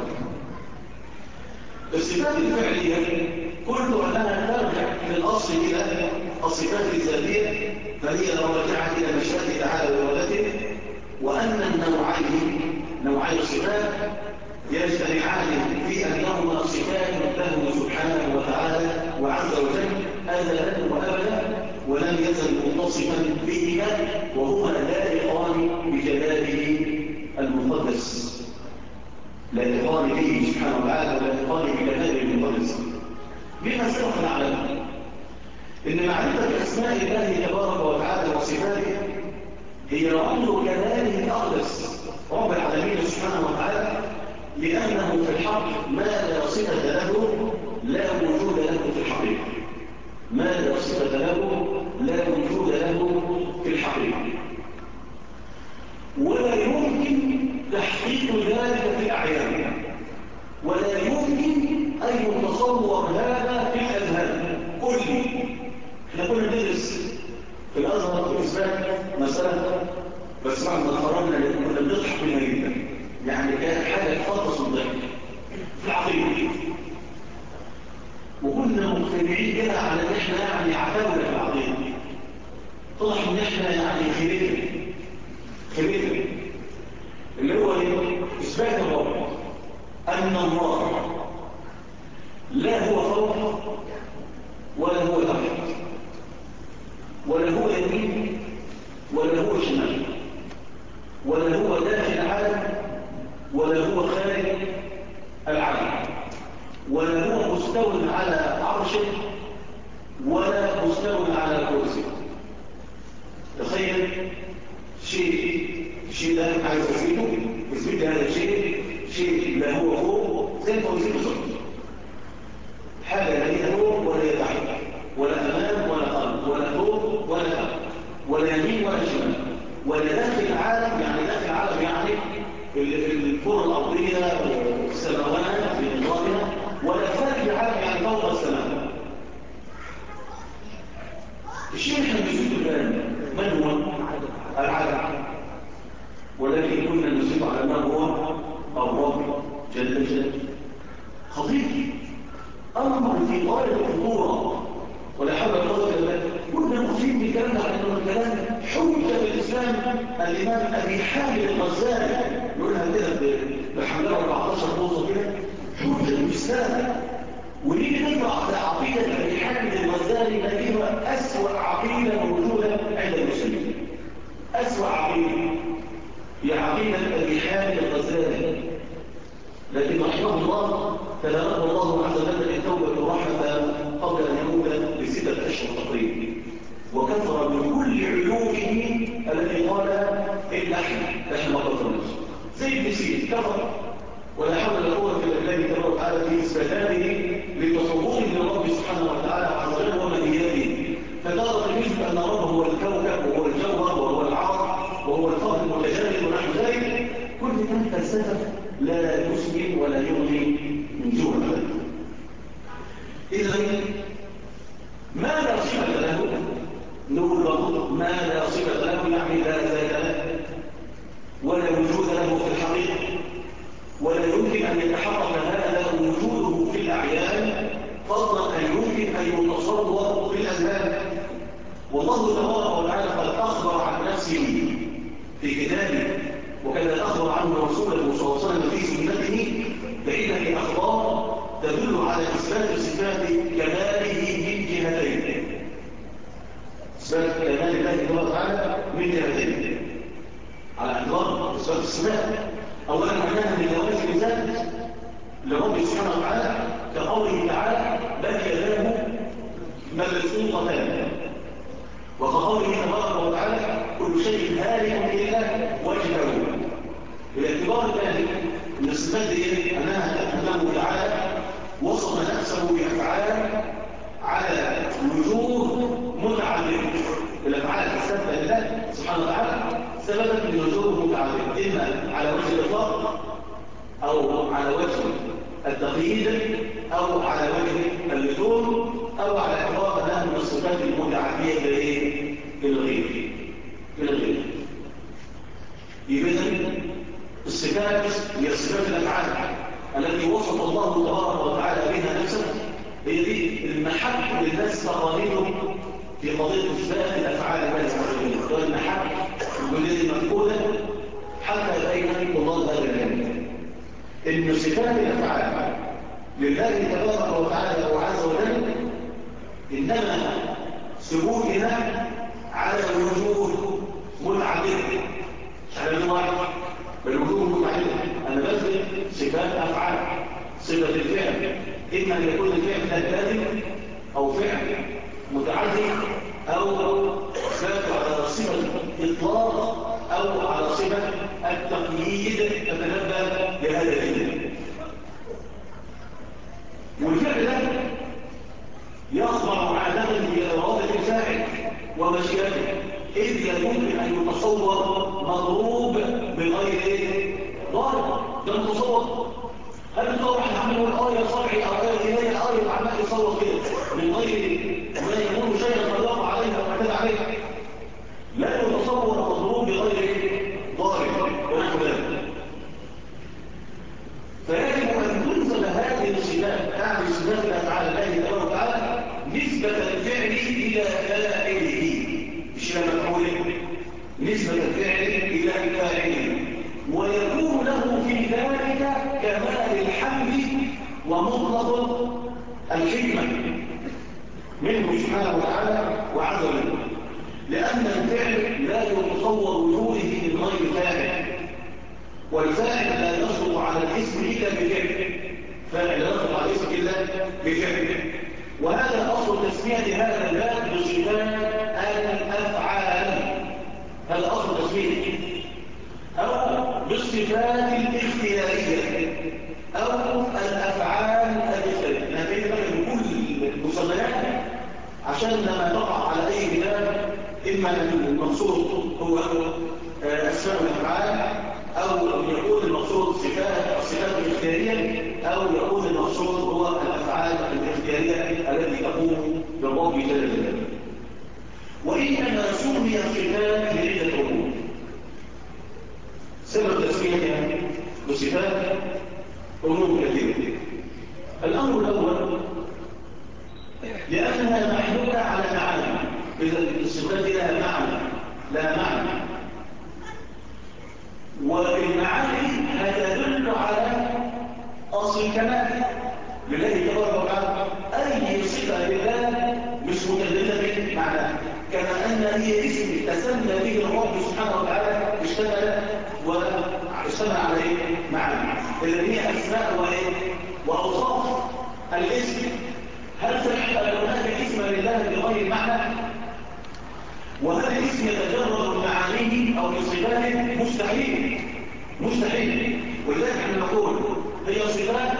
الصفات الفعلية كل أنها ترجع في الأصل إلى الصفات الذاتية، فهي راجعة إلى مشيئته تعالى وإرادته، وأن نوعي الصفات يجتمعان في أنهما صفات له سبحانه وتعالى وعز وجل أزلا وأبدا، ولم يزل متصفا بهما، وهما لائقان بجلاله المقدس، لائقان به سبحانه وتعالى ولائقان بجلاله المقدس. بما سبق نعلم إن معرفة أسماء الله تبارك وتعالى وصفاته هي رمز جلاله الأقدس رب العالمين سبحانه وتعالى، لأنه في الحق ما لا صفة له لا وجود له في الحقيقة، ما لا صفة له لا وجود له في الحقيقة، ولا يمكن تحقيق ذلك في الأعيان، ولا يمكن أن يتصور هذا في الأذهان كله. احنا كنا ندرس في الأزهر في إثبات مسألة، بس بعد ما خرجنا كنا بنضحك منها جدا، يعني كانت حاجة تخلص الضحك في العقيدة، وكنا مقتنعين كده على ان احنا يعني عتاولة في العقيدة. طلع ان احنا يعني خليفة اللي هو إثبات الرب أن الله لا هو فوق ولا هو تحت ولا هو يمين ولا هو شمال ولا هو داخل العالم ولا هو خارج العالم ولا هو مستوى على عرشه ولا مستوى على كرسي. تخيل شيء ده عايز تثبت هذا شيء لا هو فوق زي التوزيع بالظبط، حاجه لا هي فوق ولا هي تحت ولا امام ولا خلف ولا فوق ولا تحت ولا يمين ولا شمال ولا داخل العالم، يعني داخل العالم يعني الكره الارضيه والسماوات بنظامها، ولا خارج العالم يعني فوق السماء. الشيء اللي احنا بنشوفه الان من هو؟ العالم، ولكن كنا نصيب على ما هو الرب جل جلاله. خطير، امر في غايه الخطوره، ولا حول ولا قوه الا بالله. كنا مخفين بالكلام ده على انه الكلام حجه في الاسلام. الامام ابي حامد الغزالي نقولها كده بحمله 14 بوصه كده، حجه الاسلام. ونيجي نقرا على عقيده ابي حامد الغزالي نجدها اسوأ عقيده موجوده عند المسلمين. اسوأ عقيده هي عقيده ابي حامد الغزالي، لكن رحمه الله تلقى الله عز وجل التوبه والرحمه قبل ان يموت ب6 أشهر تقريبا، وكثر من كل علومه التي قالها الا احنا ما كفرناش. زي ابن سينا كفر، ولا حول ولا قوه الا بالله تبارك وتعالى في اثباتاته لتصوره للرب سبحانه وتعالى عز وجل ومنياته. فترى يثبت ان الرب هو الكوكب وهو الجوهر وهو العرض وهو الفرد المتجانس ونحو ذلك. كل من فلسفه لا يسمن ولا يغني من جوع ابدا. اذا ما لا صفه له نقول له ما لا صفه له، يعني لا ذات له ولا وجود له في الحقيقه، ولا يمكن ان يتحقق هذا وجوده في الاعيان، فضلا ان يمكن ان يتصور في الاذهان. والله تبارك وتعالى قد اخبر عن نفسه في كتابه، وكذا اخبر عنه رسوله صلى الله عليه وسلم في سنته بعده اخبار تدل على اثبات صفات كماله من جهتين. اثبات كمال الله تبارك وتعالى من جهتين على اعتبار اثبات الصفات. اولا معناها من لوازم الذات لرب سبحانه وتعالى، كقوله تعالى بل يداه مبسوطتان، وكقوله تبارك وتعالى كل شيء هالك الا وجهه. بالاعتبار الثاني ان الصفات دي انها له تعالى وصف نفسه بافعال الأفعال الثابتة لله سبحانه وتعالى ثبتت من وجوه متعددة، إما على وجه الإطلاق أو على وجه التقييد أو على وجه اللزوم أو على اعتبار أنها من الصفات المتعدية للغير. إذن الصفات هي صفات الأفعال التي وصف الله تبارك وتعالى بها نفسه، هي دي المحك للناس تقاليدهم في قضية إثبات الأفعال الله عز وجل، والمحك الجزئية المفقودة حتى يبين الله هذا العلم إن صفات الأفعال لله تبارك وتعالى وعز وجل إنما ثبوتها على وجوه متعددة، مش على وجوه واحد بل وجوه متعددة. أنا بثبت صفات أفعال، صفة الفعل إما أن يكون الفعل لازم أو فعل متعدد أو ثابت على صفة الإطلاق أو على صفة التقييد تتنبه لهذا الدين. والفعل ده يخضع عادة لإرادة الفاعل ومشيئته، إذ لا يمكن أن يتصور مضروب بغير ضارب. ده متصور، هل تصور حمله الآية صرعي أو آية إلهية آية عمال يصور كده من غير ما يكون شيئا قد وقع عليها أو اعتدى عليها؟ لا يتصور مضروب بغير ضارب ونحو ذلك. فيجب أن تنسب هذه الصفات، أعني صفات الأفعال الله تبارك وتعالى نسبة الفعل إلى فاعله، مش إلى مفعوله، نسبة الفعل إلى فاعله، ويكون له في ذلك كمال الحمد ومطلق الحكمة منه سبحانه وتعالى وعز وجل، لأن الفعل لا يتصور وجوده من غير فاعل، والفاعل لا يصدق على الاسم إلا بفعل، فاعل لا يصدق على الاسم إلا بفعل. وهذا أصل تسمية هذا الباب بصفات الأفعال، هذا أصل تسمية، أو بالصفات الاختيارية أو الأفعال الاختيارية. نبين لك كل المسميات عشان لما تقع على أي كتاب إما أن المقصود هو أسماء الأفعال، أو يكون المقصود الصفات الاختيارية، أو يكون المقصود هو الأفعال الاختيارية التي تقوم بالرب جل جلاله. وإنما سمي الصفات لعدة أمور. سبب تسميتها بصفات أمور كثيرة. الأمر الأول لأنها محمولة على معنى، إذا الصفات لها معنى لا معنى، والمعاني هتدل على أصل الكمال لله تبارك وتعالى. أي صفة لله مش متدلة به معناه، كما أن هي اسم تسمى به الرب سبحانه وتعالى اشتمل عليه معنى، اللي هي أسماء وأوصاف. الاسم هل سمعت أن هناك اسم لله بغير معنى؟ وهل الاسم يتجرد من معانيه أو من صفاته؟ مستحيل. ولذلك احنا نقول هي صفات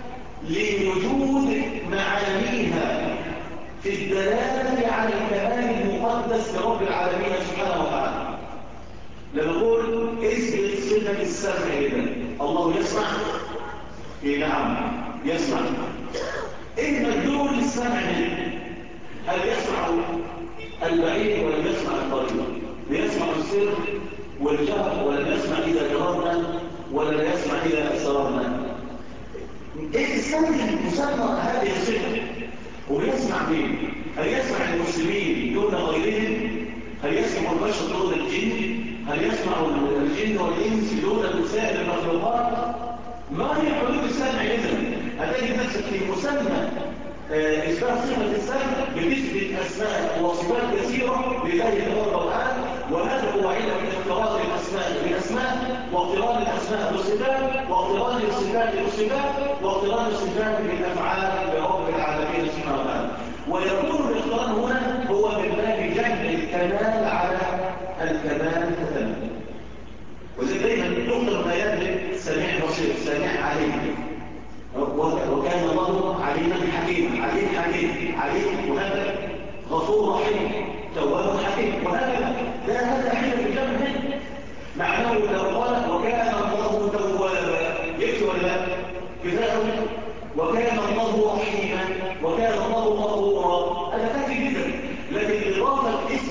لوجود معانيها في الدلالة على الكمال المقدس لرب العالمين سبحانه وتعالى. لما نقول اثبت صفة السمع لله، الله يسمع؟ نعم يسمع. ايه مدلول السمع هنا؟ هل يسمع البعيد ولا يسمع القريب؟ يسمع السر والجهر ولا يسمع إذا جهرنا ولا يسمع إذا أسررنا؟ إيه مسمى هذه الصفة؟ ويسمع مين؟ هل يسمع المسلمين دون غيرهم؟ هل يسمع البشر دون الجن؟ هل يسمع الجن والإنس دون سائر المخلوقات؟ ما هي حدود السمع إذن؟ هتجد نفسك في مسمى إثبات صفة السمع بنسبة أسماء وصفات كثيرة لله تبارك وتعالى، وهذا هو علم اقتران الأسماء بالأسماء، واقتران الأسماء بالصفات، واقتران الصفات بالصفات، واقتران الصفات بالأفعال لرب العالمين سبحانه وتعالى. ويكون الاقتران هنا هو من باب جمع الكمال على الكمال تتمام. وزي دايما تقدر آيات سميع بصير، سميع عليم، وكان الله عليما حكيما، عليم وهذا غفور رحيم، تواب حكيم،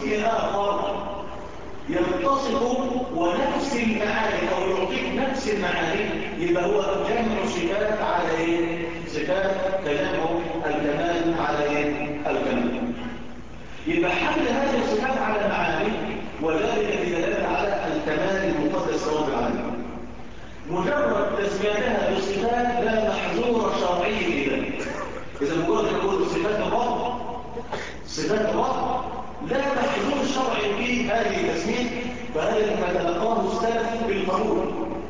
اسم آخر يتصف ونفس المعاني أو يعطيك نفس المعاني، يبقى هو جمع صفات على ايه؟ صفات تجمع الكمال على ايه؟ الكمال. يبقى حمل هذه الصفات على معاني وذلك بدلالة على الكمال المقدس رب العالمين. مجرد تسميتها بصفات لا محظور شرعي لها. إذا مجرد نقول صفات الرب، صفات الرب لا محظور شرعي في هذه التسمية، فهذا ما تلقاه السلف بالقبول.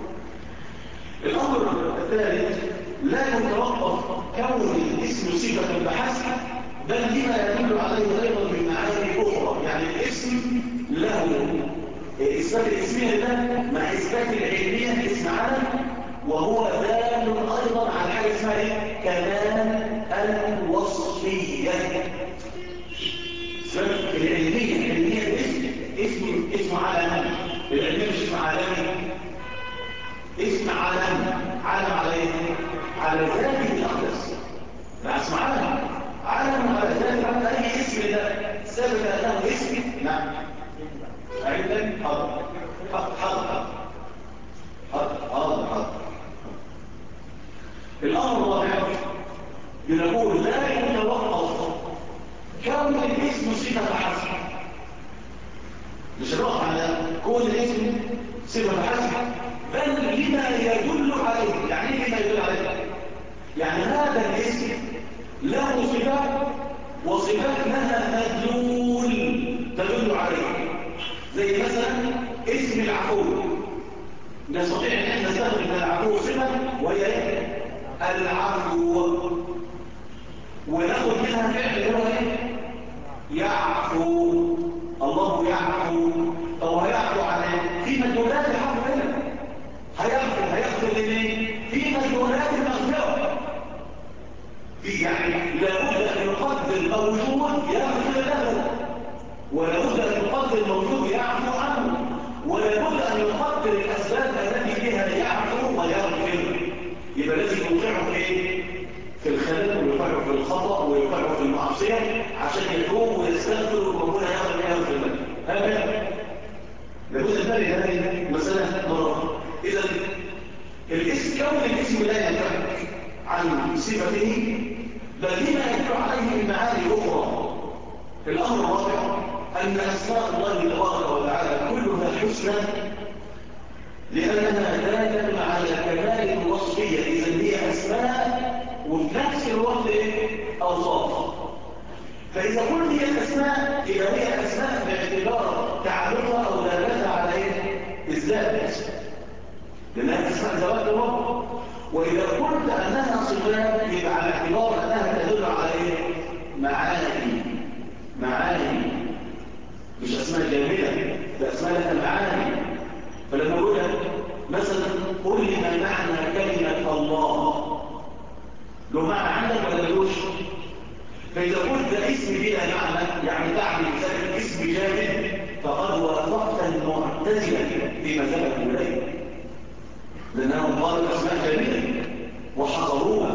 الأمر الثالث، لا يتوقف كون الاسم صفة بحسب، بل لما يدل عليه أيضا من معاني أخرى. يعني الاسم له إثبات الاسمية لله مع إثبات العلمية اسم علم، وهو دال أيضا على حاجة اسمها إيه؟ كمال الوصفية. العلمية اسم علم، العلمية مش اسم عالمي، اسم علم على ايه؟ على ذاته الأقدس. لا اسم علم على ذاته الأقدس. أي اسم ده ثبت أنه اسم. نعم عندك حاضر. الأمر الرابع بنقول لا يتوقف كون الاسم صفة حسب، مش هنقف على كون الاسم صفة حسب، بل لما يدل عليه. يعني ايه لما يدل عليه؟ يعني هذا الاسم له صفات وصفات لها مدلول تدل عليه. زي مثلا اسم العفو، نستطيع ان احنا نستخدم من العفو صفة وهي ايه؟ العفو، وناخد منها فعل اللي هو ايه؟ يعفو. الله يعفو. طب هيعفو عن ايه؟ في مدلولات العفو هنا. هيغفر لمين؟ في مدلولات المغفرة. في يعني لابد ان يقدر موجود يغفر له، ولابد ان يقدر موجود يعفو عنه، ولابد ان يقدر الاسباب التي بها يعفو ويغفر. يبقى لازم يوقعه في ايه؟ في الخلل، ويوقعه في الخطأ، ويوقعه في المعصية عشان يتوب ويستغفر وربنا يغفر له. هكذا لابد ان نفرق هذه المسألة مرة. إذا الاسم كون الاسم لا ينفك عن صفته، بل لما يدل عليه من معاني أخرى. الأمر الرابع أن أسماء الله تبارك وتعالى كلها حسنى لأنها دالة على كمال الوصفية. إذا هي أسماء وفي نفس الوقت أوصاف. فإذا قلت هي الأسماء إذا هي أسماء باعتبار تعلقها أو دالتها على الذات، لأنها أسماء ذوات الرب. وإذا قلت أنها صفات يبقى على اعتبار أنها تدل على معاني، مش أسماء جامدة، ده أسماء لها معاني. فلما أقول مثلا قل لي ما معنى كلمة الله، له معنى عندك ولا ملوش؟ فإذا قلت ده اسم بلا معنى، يعني تعني ذلك اسم جامد، فقد وافقت المعتزلة في مذهب إليه، لأنهم قالوا الأسماء جامدة وحصروها.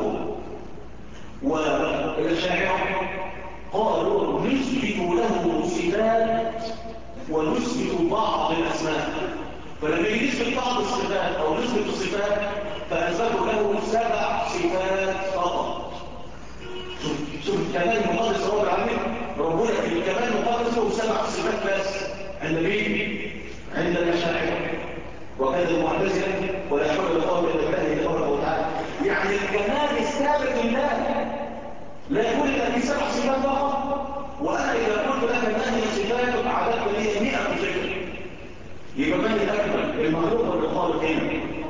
والأشاعرة قالوا نثبت له صفات ونثبت بعض الأسماء. فلما نثبت بعض الصفات أو نثبت الصفات فأثبتوا له 7 صفات فقط. شوف الكمال المقدس رب العالمين، ربنا في الكمال المقدس له 7 صفات بس. عند مين؟ عند الأشاعرة وكذا المعتزلة. ولا حول ولا قوة إلا بالله تبارك وتعالى. يعني الكمال الثابت لله لا يقول إلا في 7 صفات فقط. وأنا إذا قلت لك ما هي صفات عددت لي 100 صفة، يبقى من الأكمل؟ المخلوق والخالق هنا.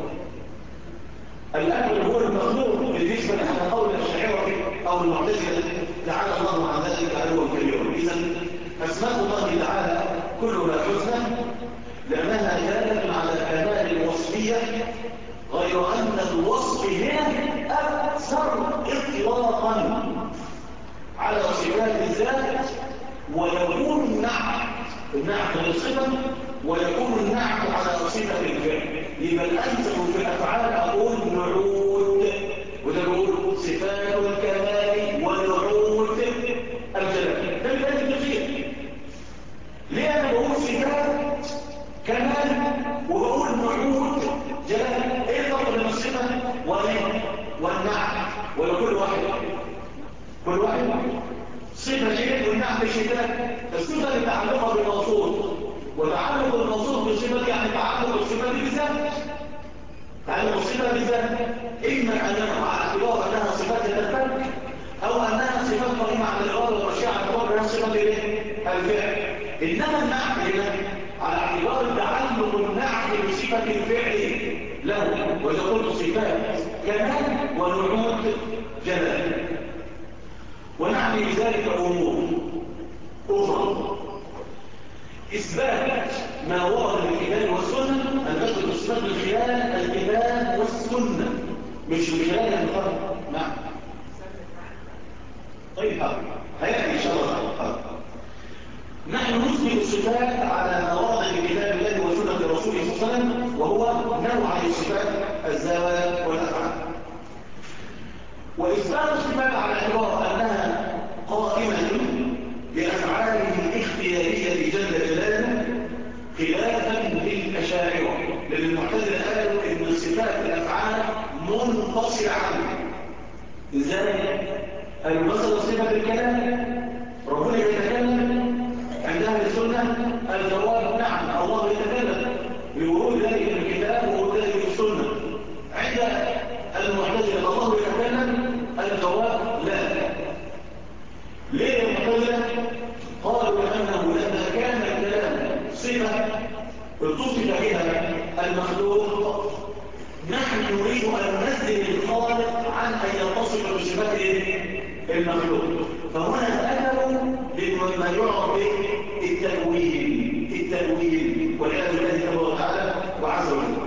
الأكمل هو المخلوق بالنسبة لأحد قول الأشاعرة أو المعتزلة تعالى الله عن ذلك علوا كبيرا. إذا أسماء الله تعالى كلها حسنى لأنها دالة على كمال الوصفية، غير أن الوصف هنا أكثر إطلاقا على صفات الذات، ويكون النعت للصفة، ويكون النعت على صفة الفعل. يبقى الأنسب في الأفعال أقول نعود، وده نقول صفات الكمال ونعود الجلال. ده الفعل الكثير، كل واحد صفة شيء والنعم شتاء. الصفة المتعلقة بالموصول وتعلق الموصول بالصفة يعني تعلق الصفة بالذات. تعلق الصفة بالذات إما أنها على اعتبار أنها صفات تتفك أو أنها صفات قائمة على الإرادة والمشيئة على اعتبار أنها صفة الفعل. إنما النعم هنا على اعتبار تعلق النعم بصفة الفعل له، وإذا قلت صفات كمال ونعود جلال. ونعني بذلك أمور أخرى: إثبات ما ورد في الكتاب والسنة، أن نثبت الصفات من خلال الكتاب والسنة مش من خلال الفرق. نعم. طيب حاضر، هيأتي إن شاء الله. حاضر. نحن نثبت الصفات على ما ورد في كتاب الله وسنة رسوله صلى الله عليه وسلم، وهو نوع الصفات الزوايا والأفعال. وإثبات الصفات على اعتبار أنها قائمة بأفعاله الاختيارية جل جلاله خلافا للأشاعرة، لأن المعتزلة قالوا إن الصفات الأفعال منفصلة عنه. إزاي؟ قالوا مثلا صفة الكلام، ربنا يتكلم. عند أهل السنة الجواب نعم، الله يتكلم بورود ذلك في الكتاب وورود ذلك في السنة. عند المعتزلة الله يتكلم، الجواب لا. ليه المعتزلة؟ قالوا لأنه لما كان الكلام صفة اتصف بها المخلوق، نحن نريد أن ننزل الخالق عن أن يتصف بصفات المخلوق، فهنا أتوا لما يعرف التأويل والعياذ بالله تبارك وتعالى وعز وجل.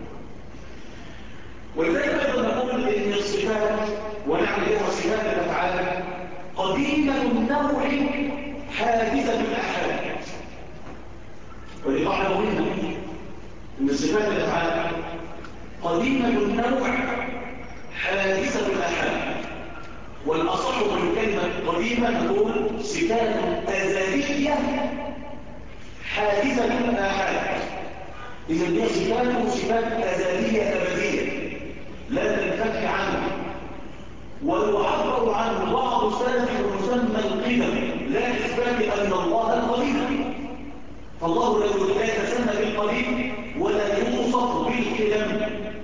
ولذلك أيضا نقول إن الصفات ونعمل لها صفات الأفعال قديمة النوع حادثة الأحاد. ودي قاعدة مهمة إن صفات الأفعال قديمة النوع حادثة الأحاد. والأصح من كلمة قديمة نقول صفات أزلية حادثة الأحاد. إذا دي صفات أزلية أبدية لا تنفك عنه، ويعبر عنه بعض السلف بمسمى القدم، لا إثبات أن الله القديم. فالله لا يتسمى بالقديم ولا يوصف بالقدم.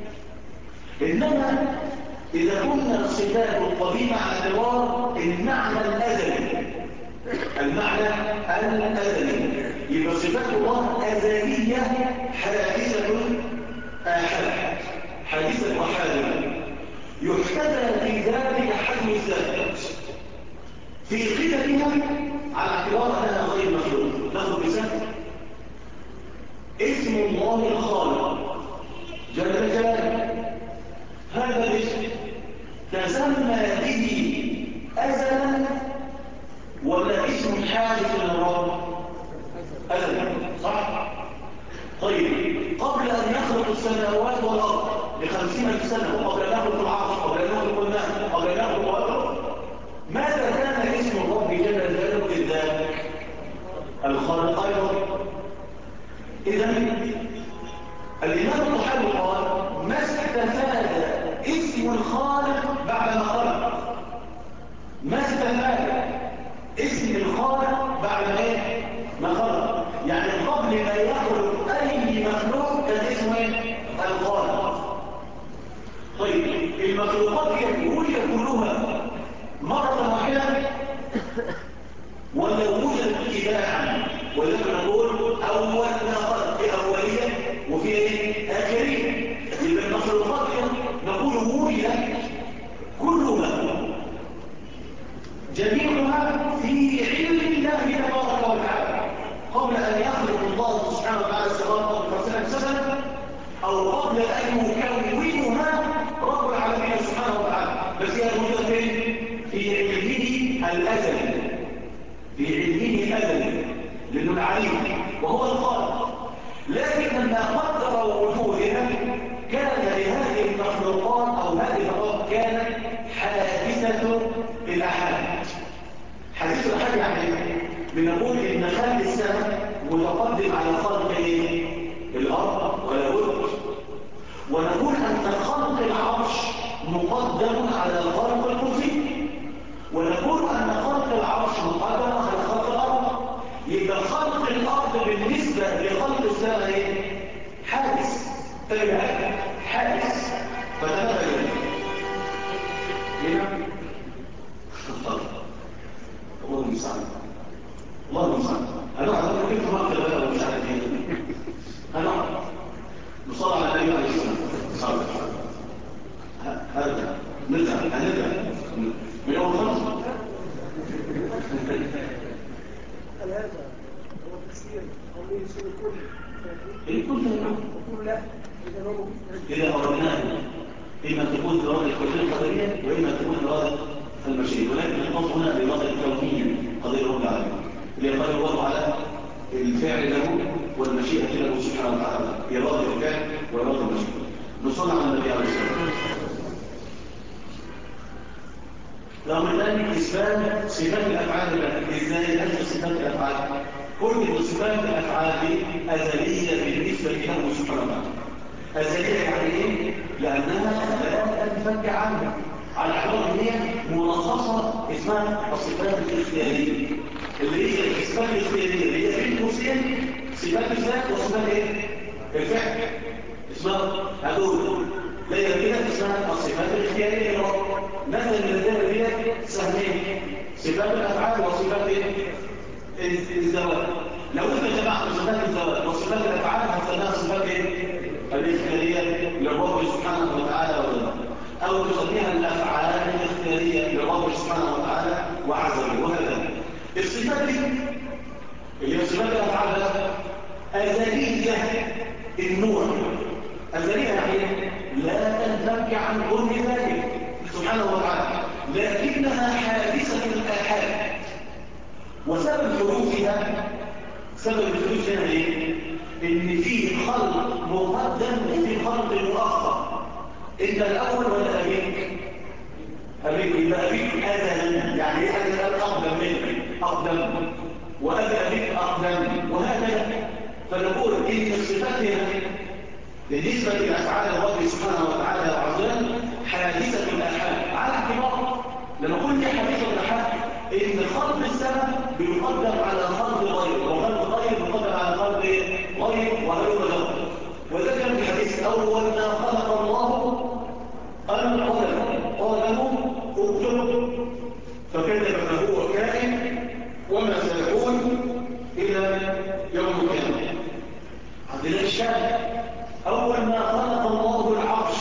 إنما إذا كنا الصفات القديمة على اعتبار المعنى الأزلي، يبقى صفات الله أزلية حادثة آحاد، حادثة وحادثة يحتذى في ذلك حجم الذات في قدمها على اعتبار أنها غير مخلوق. ناخذ مثال: اسم الله الخالق جل جلاله، هذا الاسم تسمى به أزلا ولا اسم حادث للرب؟ أزلا، صح؟ طيب، قبل أن يخلق السماوات والأرض ب50,000 سنة، وقبل أن يخلق العرش، قبل أن يخلق الماء، قبل أن يخلق الأرض، ماذا كان اسم الرب جل جلاله إذ ذاك؟ الخالق أيضا. إذن الإمام الطحاوي قال: ما استفاد اسم الخالق بعد ما خلق، ما استفاد اسم الخالق بعد ما خلق. يعني قبل ما يخلق أي مخلوق كان اسمه الخالق. طيب، المخلوقات هي كلها مرة واحدة ولا وجد ابتداعا؟ ولذلك نقول أول ما خلق في أولية وفي آخرية. يبقى المخلوقات نقول وجد كلها جميعها في علم الله تبارك وتعالى قبل أن يخلق الله سبحانه وتعالى السماوات والأرض سنة، أو قبل أن يكونها رب العالمين سبحانه وتعالى. بس هي موجودة في علمه الأزلي، لأنه العليم وهو الخالق. لكن لما قدر وجودها كان لهذه المخلوقات أو هذه الأرض كانت حادثة الأحاد. حادثة الأحاد يعني بنقول إن خلق السماء متقدم على خلق الأرض ولا بد، ونقول أن خلق العرش مقدم على خلق الكرسي، ونقول يبقى خلق الأرض بالنسبة لخلق السماء ايه؟ حادث. تبقى حادث. فتبقى هنا الله المستعان. الله المستعان. أنا أعلم كيف ما أقدر أنا مش عارف ايه. أنا نصلي على النبي عليه الصلاة والسلام. هذا نرجع من أول خمسة. هذا هو التفسير أو يسير الكل لا إذا أردناه إما تكون إرادة الكلية القدرية وإما تكون إرادة المشيئة، ولكن النص هنا الإرادة الكونية قضية رب العالمين اللي قال الله على الفعل له والمشيئة له سبحانه وتعالى، إرادة الفعل وإرادة المشيئة. نصلي على النبي عليه الصلاة والسلام. لو الآن إثبات صفات الأفعال إزاي أجل صفات الأفعال؟ كل صفات الأفعال أزلية بالنسبة له سبحانه وتعالى. أزلية يعني إيه؟ لأنها لا تنفك عنها، على اعتبار هي ملخصة اسمها الصفات الاختيارية، اللي هي الصفات الاختيارية اللي هي بين قوسين صفات الذات وصفات إيه؟ الفعل. اسمها هدول زي كده اسمها الصفات الاختيارية. مثل الذات هي سهمين، صفات الأفعال وصفات الزواج. لو انت جمعت صفات الزواج وصفات الأفعال هتسميها صفات الاختيارية للرب سبحانه وتعالى أو تسميها الأفعال الاختيارية للرب سبحانه وتعالى وعز وجل. وهكذا الصفات دي اللي هي صفات الأفعال أزلية النوع. أزلية يعني لا تنفك عن كل ذلك سبحانه وتعالى، لكنها حادثة الآحاد. وسبب حدوثها هنا ايه؟ ان في خلق مقدم وفي خلق مؤخر. انت الاول ولا ابيك؟ يبقى ابيك ازلا، يعني ايه ازلا؟ اقدم منك، اقدم، وابيك اقدم، وهكذا. فنقول ان الصفات هنا بالنسبه لافعال الرب سبحانه وتعالى وعزوجل حادثه الاحاد، على اعتبار لما قلنا حادثه الاحاد ان خلق السماء بيقدم على خلق غير، وخلق غير بيقدم على خلق غير وغير له. وده كان في الحديث اول ما خلق الله القلم قال له اكتب، فكتب فهو كائن وما سيكون الى يوم القيامه. عندنا الشام اول ما خلق الله العرش،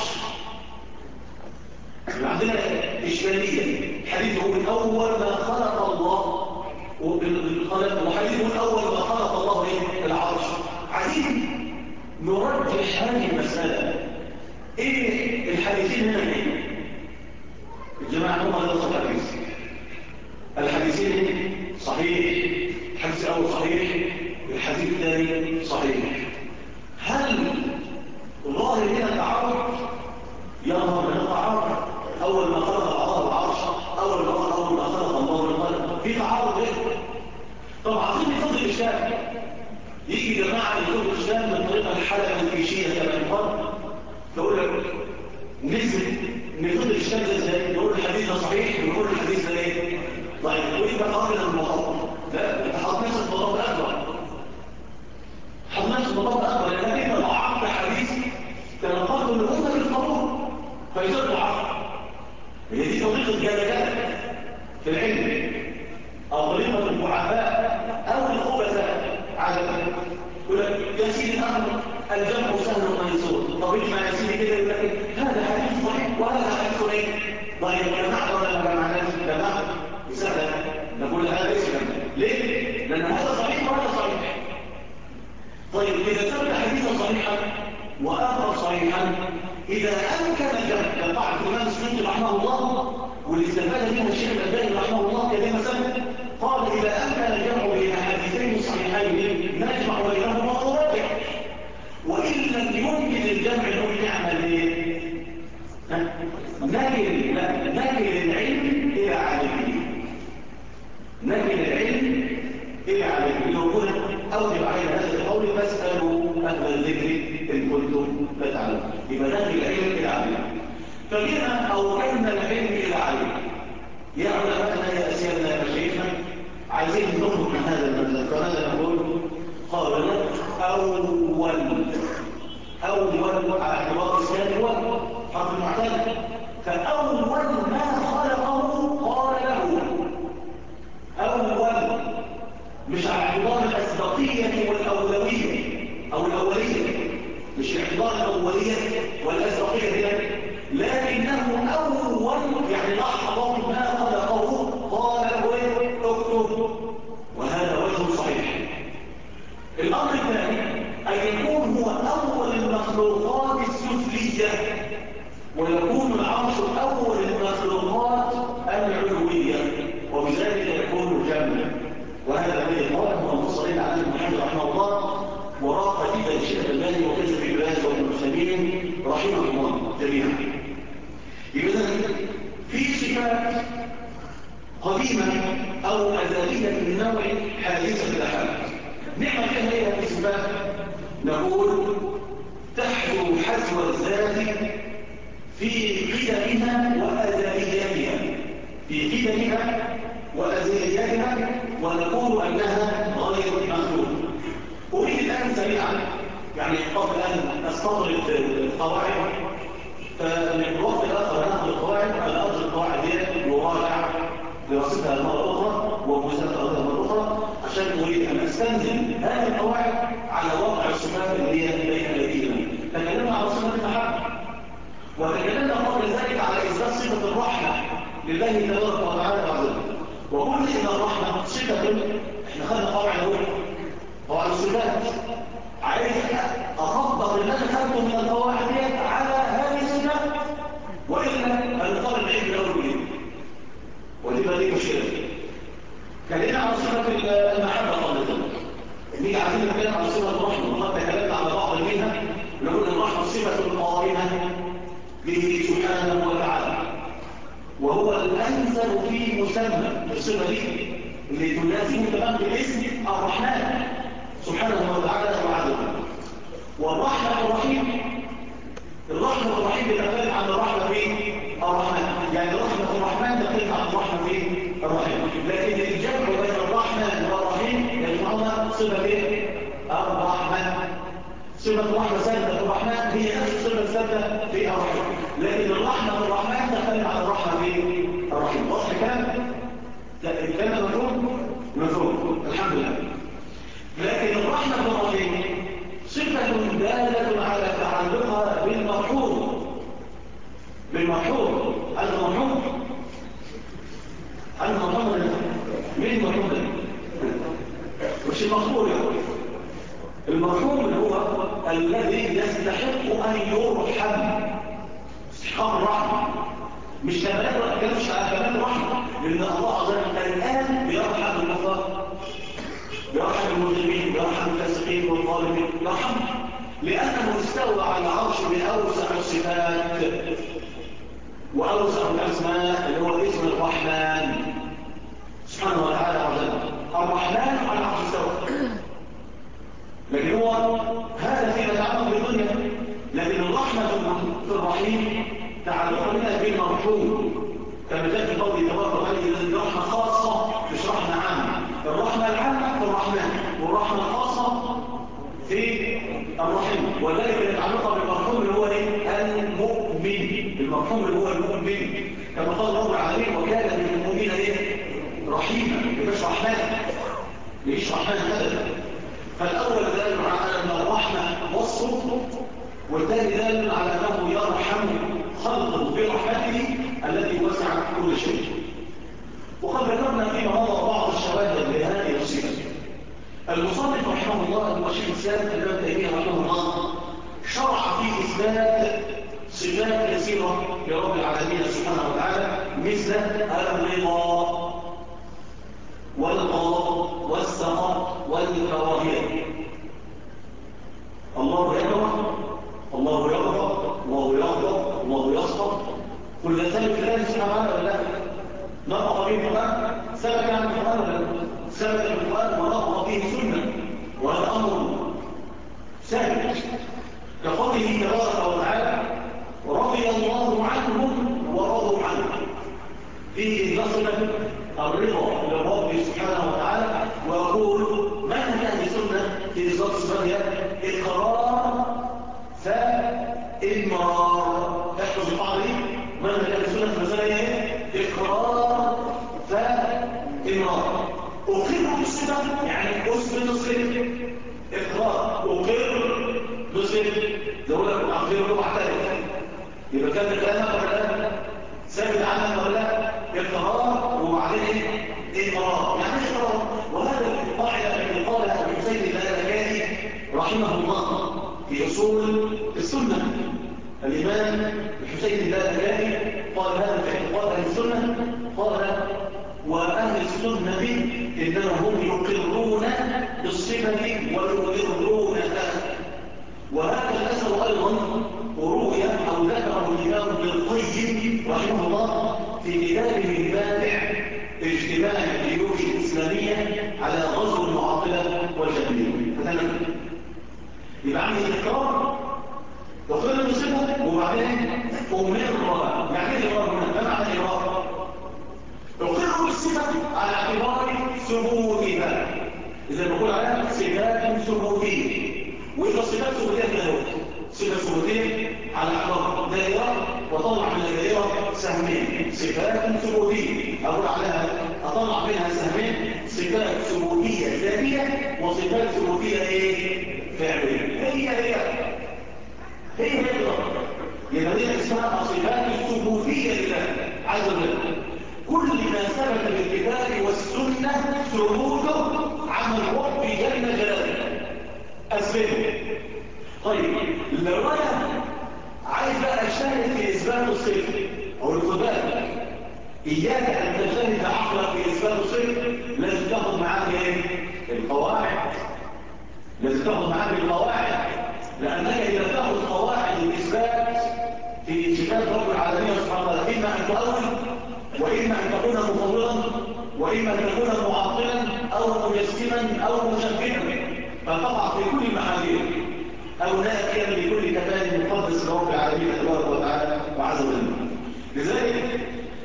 عندنا إشكالية. حديث يقول أول ما خلق الله وحديث يقول أول ما خلق الله العرش. عايزين نرجح هذه المسألة. إيه الحديثين هنا إيه؟ الجماعة هم هذا الحديث. الحديثين صحيح، الحديث الأول صحيح، الحديث الثاني صحيح. هل ظاهر هنا تعارض؟ يظهر من التعارض. أول ما خلق الله العرش، أول ما خلق الله القلم، في تعارض ايه؟ طب عايزين نفضل الإشكال. يجي جماعة يفضل الإشكال من طريقة الحلقة الكيشية كما يقال، تقول لك نفضل الإشكال ده ازاي؟ نقول الحديث ده صحيح ونقول الحديث ده ايه؟ طيب ويبقى قابل المطابق. لا، انت حط نفس المطابق أكبر. حط نفس المطابق أكبر، لأنك انت لو عقد حديث تنقلت من أمة القبول فيصير عقد. هي دي طريقة جلجلة في العلم، أو طريقة الضعفاء أو الخبثاء عادة. يقول لك يا سيدي الأمر الجمع سهل وميسور. طب اجمع يا سيدي كده، يقول لك هذا حديث صحيح وهذا حديث ايه؟ ضعيف. جمعت ولا ما جمعناش؟ جمعت بسهل. نقول هذا اسلم. ليه؟ لأن هذا صحيح وهذا صحيح. طيب إذا كان حديثا صحيحا وآخر صحيحا، إذا أمكن الجمع، يقع الإمام السيوطي رحمه الله والاستفادة منها الشيخ الألباني رحمه الله كلمة سنة، قال إذا أمكن الجمع بين حديثين صحيحين نجمع بينهما ونرجع، وإن لم يمكن الجمع نقول نعمل ايه؟ نكل العلم إلى عالمه. نكل العلم إلى عالمه. يقول أوجب علينا هذا القول فاسألوا أهل الذكر إن كنتم لا تعلمون. يبقى نكل العلم إلى عالمه. فجئنا أو كنا العلم إلى عالمه. يا علماءنا يا أسيادنا يا مشايخنا، عايزين نخرج من هذا المبدأ، فماذا نقول؟ قال أول على اعتبار الإسلام هو حرف المعتل، فأول ما خلقه قال له أول، مش على اعتبار الأسبقية والأولوية أو الأولية، مش اعتبار الأولية والأسبقية، لكنه أول يعني لحظة ما خلقه قال له اكتب، وهذا وجه صحيح. الأمر الثاني أن يكون هو أول المخلوقات السفلية، ويكون العرش أول المخلوقات العلوية، وبذلك يكون الجمع. وهذا الذي قاله المصرين على محمد رحمه الله، وراء جدا الشيخ الباني وكذا في بلاد وابن سبيل رحمه الله جميعا. إذا في صفات قديمة أو أزلية من نوع حادثة الأحد، نعمل فيها إيه هذه الصفات؟ نقول تحذو حذو الذات في قدمها وأزليتها، في قدمها وأزليتها، ونقول أنها غير مخلوقة. أريد الآن سريعا يعني قبل أن أستطرد القواعد، فمن الوقت الآخر هناخد القواعد، أنا أرجو القواعد دي يراجع دراستها مرة أخرى ومذاكرتها مرة أخرى، عشان أريد أن أستنزل هذه القواعد على واقع الصفات اللي هي بين أيدينا. تكلمنا على صفة المحبة، وتكلمنا قبل ذلك على إثبات صفة الرحمة لله تبارك وتعالى وعلا، وقلنا إن الرحمة صفة، إحنا خدنا قواعد قواعد الصفات، عايز أطبق اللي أنا خدته من القواعد دي على هذه الصفات، وإلا هنضطر نعيد من أول وجديد، وتبقى دي مشكلة. كلمنا على صفة المحبة قبل نيجي عايزين نتكلم عن صفة الرحمة، وقد تكلمنا على بعض منها، نقول إن الرحمة صفة قائمة به سبحانه وتعالى، وهو الأنزل في مسمى الصفة دي اللي تناسبه تمام بالاسم الرحمن سبحانه وتعالى وعلا. والرحمة الرحيم، الرحمة الرحيم بتختلف عن الرحمة في الرحمن، يعني رحمة الرحمن تختلف عن الرحمة في الرحيم، لكن الجمع بين الرحمن والرحيم يجمعون صفة الرحمن. صفة الرحمة ثابتة في الرحمن هي نفس الصفة الثابتة في الرحيم، لكن الرحمة في الرحمن تختلف عن الرحمة في الرحيم. واضح الكلام؟ لا الكلام مفهوم الحمد لله. لكن الرحمة في الرحيم صفة دالة على تعلقها بالمرحوم. المرحوم مين المرحوم ده؟ مش المغفور يعني. المرحوم هو الذي يستحق أن يرحم، استحقاق الرحمة، مش كمال على كمال الرحمة، لأن الله عز وجل الآن بيرحم الكفار، بيرحم المجرمين، بيرحم الفاسقين والظالمين، يرحمهم لأنه استوى على العرش بأوسع الصفات وأوسع الأسماء اللي هو اسم الرحمن سبحانه وتعالى وجل. الرحمن على العرش استوى، لكن هو هذا فيما يتعلق بالدنيا، لكن الرحمة في الرحيم تعلق منها بالمرحوم، كما جاء في قوله تبارك وتعالى إن الرحمة خاصة مش رحمة عامة. الرحمة العامة في الرحمن، والرحمة الخاصة في الرحيم، وذلك يتعلق بالمرحوم اللي هو المؤمن، المرحوم اللي هو المؤمن، كما قال رب العالمين وكان للمؤمنين رحيما، مش رحمن أبدا. فالأول دال على أن الرحمة وصف، والثاني دال على أنه يرحم خلقه برحمته التي وسعت كل شيء. وقد ذكرنا فيما مضى بعض الشواهد لهذه الصفة. المصنف رحمه الله الشيخ الإسلام ابن تيمية رحمه الله شرع في إثبات صفات كثيرة لرب العالمين سبحانه وتعالى، مثل الرضا والقضاء والسخط والكراهية. الله يكره، الله يغضب، الله يغضب، الله يسخط، كل ذلك الله سبحانه وتعالى ولا لا؟ نطق به القرآن، سبك عن القرآن ولا لا؟ سبك القرآن ونطق به سنة، وهذا أمر ثابت كقوله تبارك وتعالى رضي الله عنهم ورضوا عنه، فيه نصب الرضا للرب سبحانه وتعالى في إثبات الصفات هي إقرار فإمرار. تحفظ القاعدة دي مهما كانت السنة في المسألة هي إقرار فإمرار. أقر بالصفة يعني أثبت الصفة. إقرار أقر بصفة لو لك أقر واعترف يبقى كان كلامك ولا لا؟ ثابت عنك ولا لا؟ إقرار وبعدين إقرار يعني إقرار. وهذا القاعدة التي قالها ابن سيد اللالكائي رحمه الله في أصول السنة. الإمام الحسين اللالكائي قال هذا في اعتقاد أهل السنة، قال وأهل السنة إنما هم يقرون بالصفة ويقرونها. وهذا الأثر أيضا روي أو ذكره الإمام ابن القيم رحمه الله في كتابه البارع اجتماع الجيوش الإسلامية على غزو المعطلة والجهمية. فتنبه يبقى عندي الإقرار تقر بالصفة وبعدين أمر يعني ايه الإقرار هنا؟ ما معنى الإقرار؟ تقر بالصفة على اعتبار ثبوتها. إذا نقول عليها صفات ثبوتية، وإذا الصفات ثبوتية كده صفة ثبوتية على اعتبار دائرة وطلع من الدائرة سهمين صفات ثبوتية، أقول عليها أطلع منها سهمين صفات ثبوتية ذاتية وصفات ثبوتية إيه؟ فعلية. هي يبقى دي اسمها الصفات الثبوتية لله عز وجل. كل ما ثبت بالكتاب والسنة ثبوته عن الرب جل جلاله أثبته. طيب لو أنا عايز بقى أجتهد في إثبات الصفة أو الخبال، إياك أن تجتهد عقلك في إثبات الصفة، لازم تاخد معاك إيه؟ القواعد. لازم تاخد معاك القواعد، لأنك إذا تأخذ قواعد الإثبات في صفات رب العالمين سبحانه وتعالى إما أن تؤول وإما أن تكون مفوضا وإما أن تكون معطلا أو مجسما أو مشبها، فتقع في كل المحاذير أو نافيا لكل كمال مقدس رب العالمين تبارك وتعالى وعز وجل. لذلك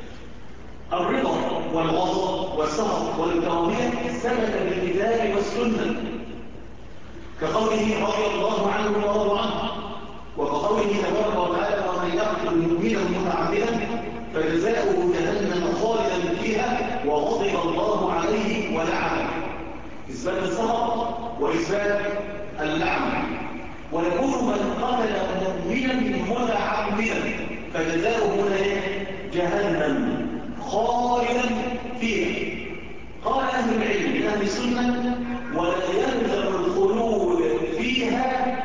الرضا والغضب والسخط والكراهية ثبت بالكتاب والسنة، كقوله رضي الله عنه ورضوا عنه، وكقوله تبارك وتعالى ومن يقتل مؤمنا متعمدا فجزاؤه جهنم خالدا فيها وغضب الله عليه ولعنه. إثبات السخط وإثبات اللعنة. ويكون من قتل مؤمنا متعمدا فجزاؤه هنا جهنم خالدا فيها. قال أهل العلم من أهل السنة ولا يلزم الخلود فيها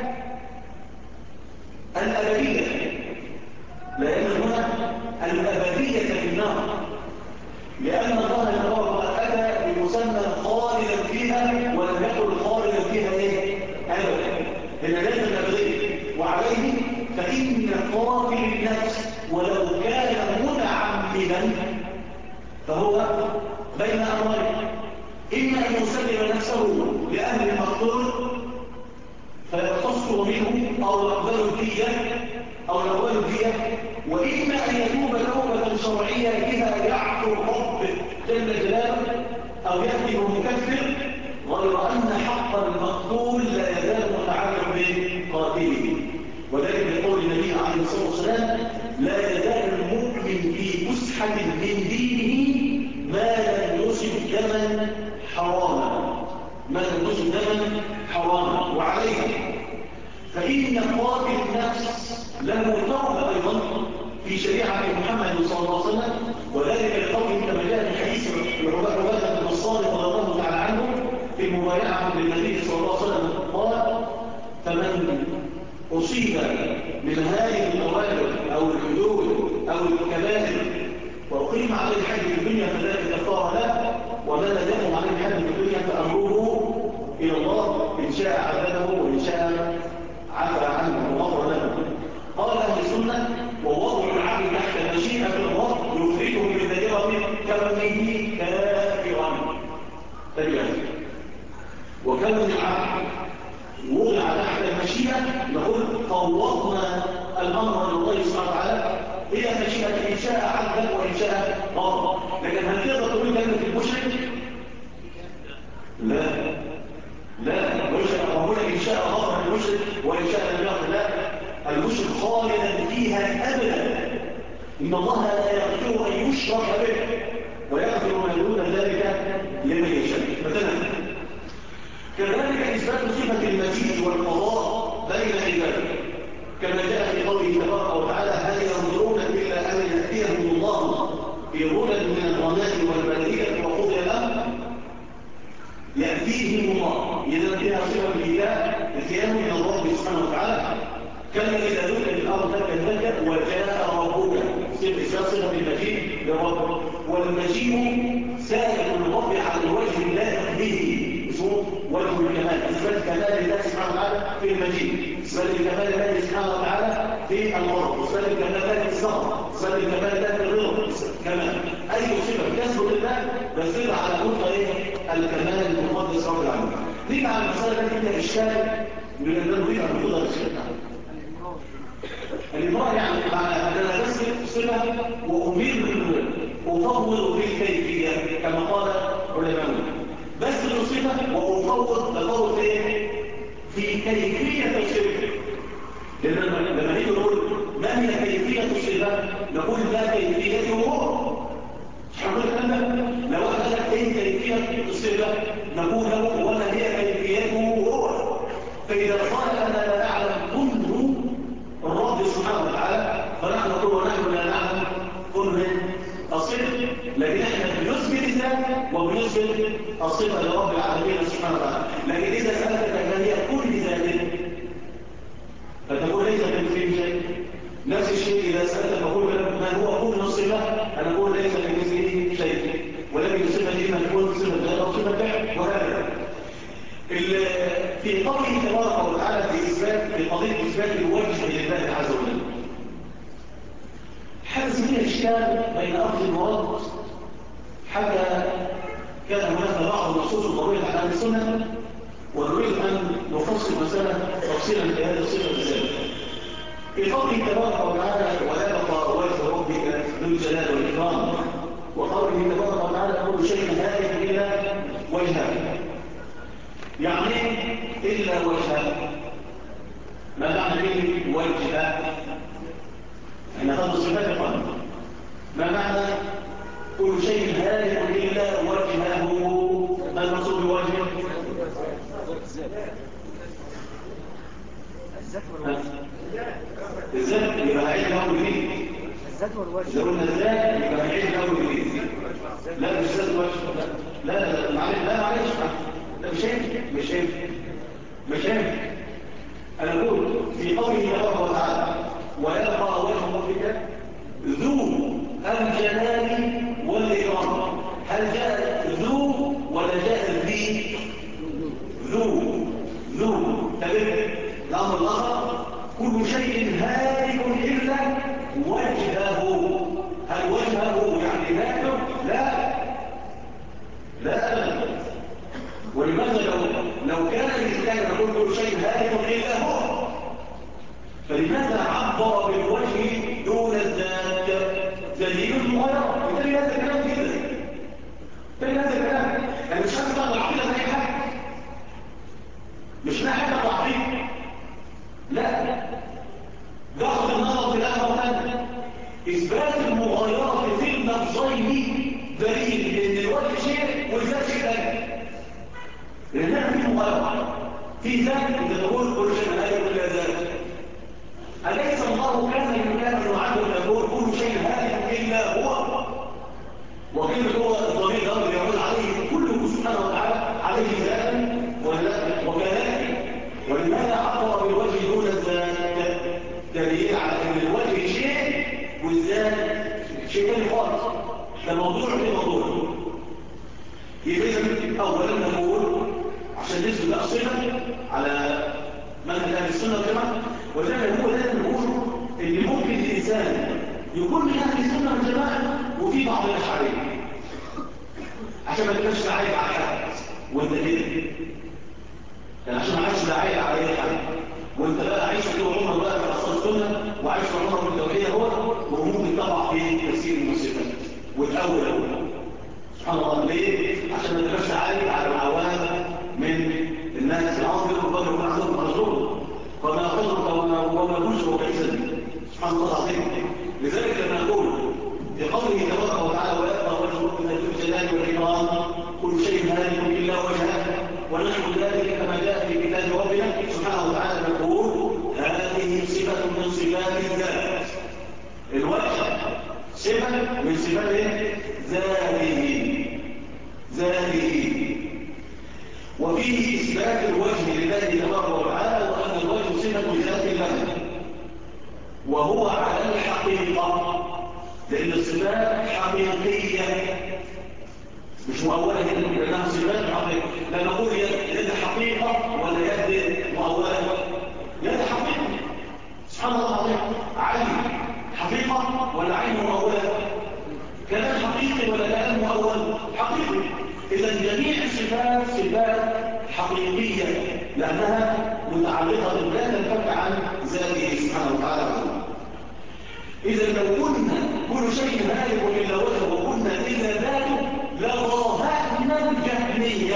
الأبدية، لا يلزم هنا الأبدية في النار، لأن الله تبارك أتى بمسمى خالدا فيها ولم يقل خالدا فيها إيه؟ أبدا، هنا لازم الأبدية. وعليه فإن قاتل النفس ولو كان متعمدا فهو بين أمرين، إما أن يسلم نفسه لأهل المقتول فيقتصر منه أو يقبل الدية وإما أن يتوب توبة شرعية بها يعفو الرب جل جلاله أو يهدم المكفر، غير أن حق المقتول لا يزال متعلق بقاتله. وذلك بقول النبي عليه الصلاة والسلام لا يزال المؤمن في فسحة من دينه ما لم يصب دما حراما، وعليه فإن قاتل النفس له توبة أيضا في شريعة محمد صلى الله عليه وسلم، وذلك لقوله كما جاء في حديث عبادة بن الصالح رضي الله تعالى عنه في مبايعة للنبي صلى الله عليه وسلم قال فمن أصيب من هذه الأوامر أو الحدود أو الكبائر وأقيم عليه الحد في الدنيا فذلك كفاره له، وما لم يقم عليه الحد في الدنيا فأمره إلى الله إن شاء عذبه وإن شاء عفى عنه وغفر له. قال أهل السنة ووضع العبد تحت مشيئة الله يخرجه من دائرة كونه كافرا. وكون العبد وضع تحت المشيئة نقول فوضنا الأمر لله سبحانه وتعالى إلى مشيئة إن شاء عذب وإن شاء غفر. لكن هل تقدر تقول كلمة المشرك؟ لا المشرك وإن شاء لم يغفر له المشرك خالدا فيها أبدا. إن الله لا يغفر أن يشرك به ويغفر ما دون ذلك لمن يشاء. مثلا كذلك إثبات صفة المجيء والقضاء بين عباده كما جاء في قوله تبارك وتعالى هل ينظرون إلا أن يأتيهم الله في ظلل من الغمام والملائكة وقضي الأمر. يأتيهم الله إذا فيها صفة الإله اتيانه من الله سبحانه وتعالى كما إذا ذكر الأرض كذلك وجاء ربك صفة المجيء لرب والمجيء سائر الرب على الوجه اللائق به اسمه وجه الكمال إثبات كمال الله سبحانه وتعالى في المجيء إثبات كمال الله سبحانه وتعالى في الأرض إثبات كمال الله في السماء إثبات كمال الله في الرضا كمان أي صفة تثبت الله بس على نقطة الكمال المقدس رب العالمين. نيجي على المسألة التي فيها إشكال من أن نريد أن نقول الإشكال الإمرار يعني أنا بس صفة وأمير أفوض في الكيفية كما قال علماء بس الصفة وأفوض أفوض في كيفية الصفة. لما نيجي نقول ما هي كيفية الصفة نقول ما كيفيته هو مش هنقول الكلام ده. لو أنا قالت إيه كيفية الصفة نقول له وما هي كيفيته هو. فإذا قال أنا لا نعلم كنه الرب سبحانه وتعالى فنحن نقول ونحن لا نعلم كنه الصفة لكن احنا بنثبت الذات وبنثبت الصفة لرب العالمين سبحانه وتعالى. لكن إذا سألتك ما هي كل ذاته فتقول ليس كمثله شيء. نفس الشيء إذا سألت فقول ما هو كل الصفة أنا أقول ليس كمثله شيء ولكن الصفة إما تكون صفة ذات أو صفة فعل وهكذا. في قوله تبارك وتعالى في قضية إثبات الوجه لله عز وجل حدث فيها إشكال بين أرض المراد حتى كان هناك بعض النصوص الضرورية على أهل السنة ونريد أن نفصل مسألة تفصيلا في هذه الصفة الرسالة. في قوله تبارك وتعالى ولا يبقى وجه ربك ذو الجلال والإكرام وقوله تبارك وتعالى كل شيء هالك إلا وجهه يعني إلا وجهه. ما معنى به وجهه؟ احنا خلص صفات القلب. ما معنى كل شيء هالك إلا وجهه؟ ما المقصود بوجهه؟ الذات يبقى عيد الأول جديد. الذات والوجه إذا قلنا الذات يبقى عيد الأول جديد. لا مش ذات وجه لا معلش لا مش هينفع أنا أقول في قوله تبارك وتعالى ويبقى وجه ربك ذو الجلال والإكرام. هل جاء ذو ولا جاء ذي؟ ذو تبقى الأمر الآخر كل شيء هالك إلا وجهه. هل وجهه يعني ذاته؟ لا أبدا. ولماذا لو كان الإنسان نقول كل شيء هالك إلا هو فلماذا عبر بالوجه دون الذات؟ دليل المغايرة. بالتالي هذا كلام كده يعني مش هتبقى العقيدة زي حاجة مش لا حاجة ضعيفة لا ضغط النظر في الأمر الثاني إثبات المغايرة في اللفظين دليل إن الوجه شيء والذات شيء ثاني لأنها في مغايرة في ذات إذا تقول كل شيء هذا إلا ذات. أليس الله كان يمكن أن يقول كل شيء هذا إلا هو وكيف هو الضمير ده يقول عليه كله سبحانه وتعالى عليه ذات وكذلك. ولماذا عبر بالوجه دون الذات؟ دليل على ان الوجه شيء والذات شيء ثاني خالص. ده موضوع في موضوع. يبقى اولا نقول عشان نثبت بقى صفه على منهج اهل السنه والجماعه وده هو ده نقول ان ممكن الانسان يكون من اهل السنه والجماعه وفي بعض الاشعريه عشان ما تبقاش عايب على حد وانت كده يعني عشان ما عايش داعيه على اي حد وانت بقى عايش في عمر بقى في اصل السنه وعايش في عمر بالتوحيد هو وممكن تقع في تفسير المصيبات والاول سبحان الله. ليه؟ عشان ما تبقاش عايب على العوام من الناس العاصر وقدر يكون عندهم مرزوق ما يكونش وكيسا سبحان الله العظيم. لذلك لما نقول في قوله تبارك وتعالى ويبقى وجه ربك ذو الجلال والإكرام كل شيء هالك إلا وجهه ونحو ذلك كما جاء في كتاب ربنا سبحانه وتعالى نقول هذه صفة من صفات الذات. الوجه صفة من صفات ذاته وفيه إثبات الوجه لله تبارك وتعالى وأن الوجه صفة ذات له وهو على الحقيقة لأن الصفات حقيقية مش مؤولة لأنها صفات حقيقية. لا نقول يد حقيقة ولا يد مؤولة. يد حقيقة سبحان الله العظيم. عين حقيقة ولا عين مؤولة؟ كلام حقيقي ولا كلام مؤول؟ حقيقي. إذا جميع الصفات صفات حقيقية لأنها متعلقة لا تنفك عن ذاته سبحانه وتعالى. إذا لو قلنا كل شيء هالك إلا وجهه وقلنا إلا ذاته لظاهرنا الجهمية.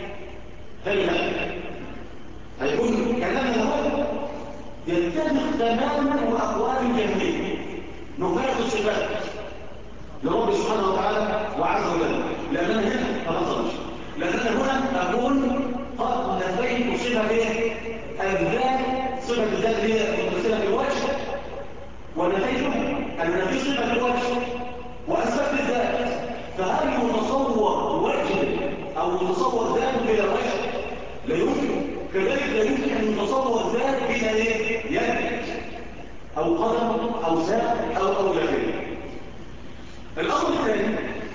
هيكون كلامنا هو يتفق تماما وأقوال الجهمية نفاذ الصفات لرب سبحانه وتعالى وعز وجل. لأننا هنا خلاص لأننا هنا أقول قد نفيت صفة الذات. صفة الذات هي متصلة بالوجه ونفيت أن نفي صفة الوجه وأثبت الذات. فهل يتصور وجه أو يتصور ذات بلا وجه؟ لا يمكن. كذلك لا يمكن أن يتصور ذات بلا يد أو قدم أو ساق أو غيره. الأمر الثاني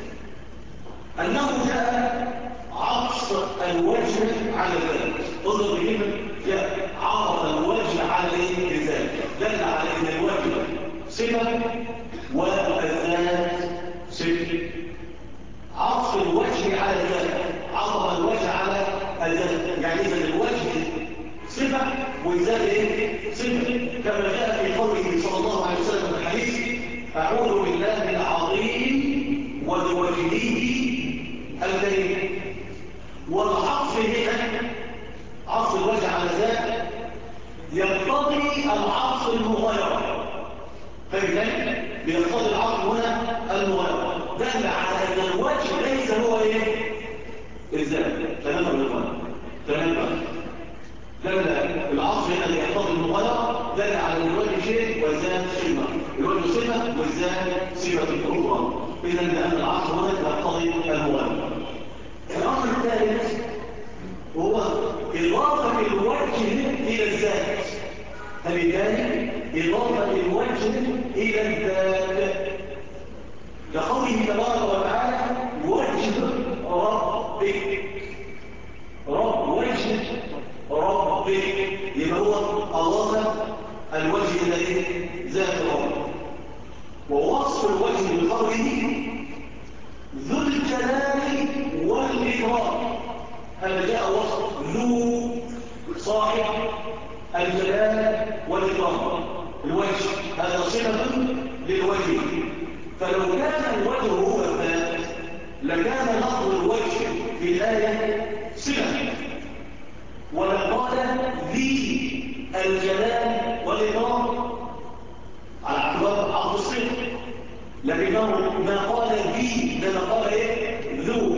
أنه جاء عطف الوجه على الذات. انظر بكلمة جاء عطف الوجه على الذات دل على أن الوجه صفة والذات صفة. عطف الوجه على الذات عطف الوجه على الذات يعني إذا الوجه صفة والذات صفة كما جاء في قوله صلى الله عليه وسلم في الحديث أعوذ بالله العظيم وبوجهه الكريم. والعطف هنا عطف الوجه على الذات يقتضي العطف المغايرة. فبالتالي بيقتضي العطف هنا المغايرة دل على أن الوجه ليس هو الذات. تنبه لا العطف هنا بيقتضي المغايرة دل على أن الوجه شيء والذات شيء. الوجه صفة والذات صفة أخرى. إذا لأن العطف هنا يقتضي المغايرة. الأمر الثالث هو إضافة الوجه إلى الذات. فبالتالي إضافة الوجه إلى الذات كقوله تبارك وتعالى وجه ربك. وجه ربك يبقى هو أضاف الوجه إلى ذات ربك. ووصف الوجه بقوله ذو الجلال والإكرام. هذا جاء وصف ذو صاحب الجلال والإكرام. الوجه هذا صفة للوجه. فلو كان الوجه هو الذات لكان لفظ الوجه في الآية صفة ولقال ذي الجلال والإكرام على اعتبار عطف الصفة. لكنه ما قال ذي لما قال ذو.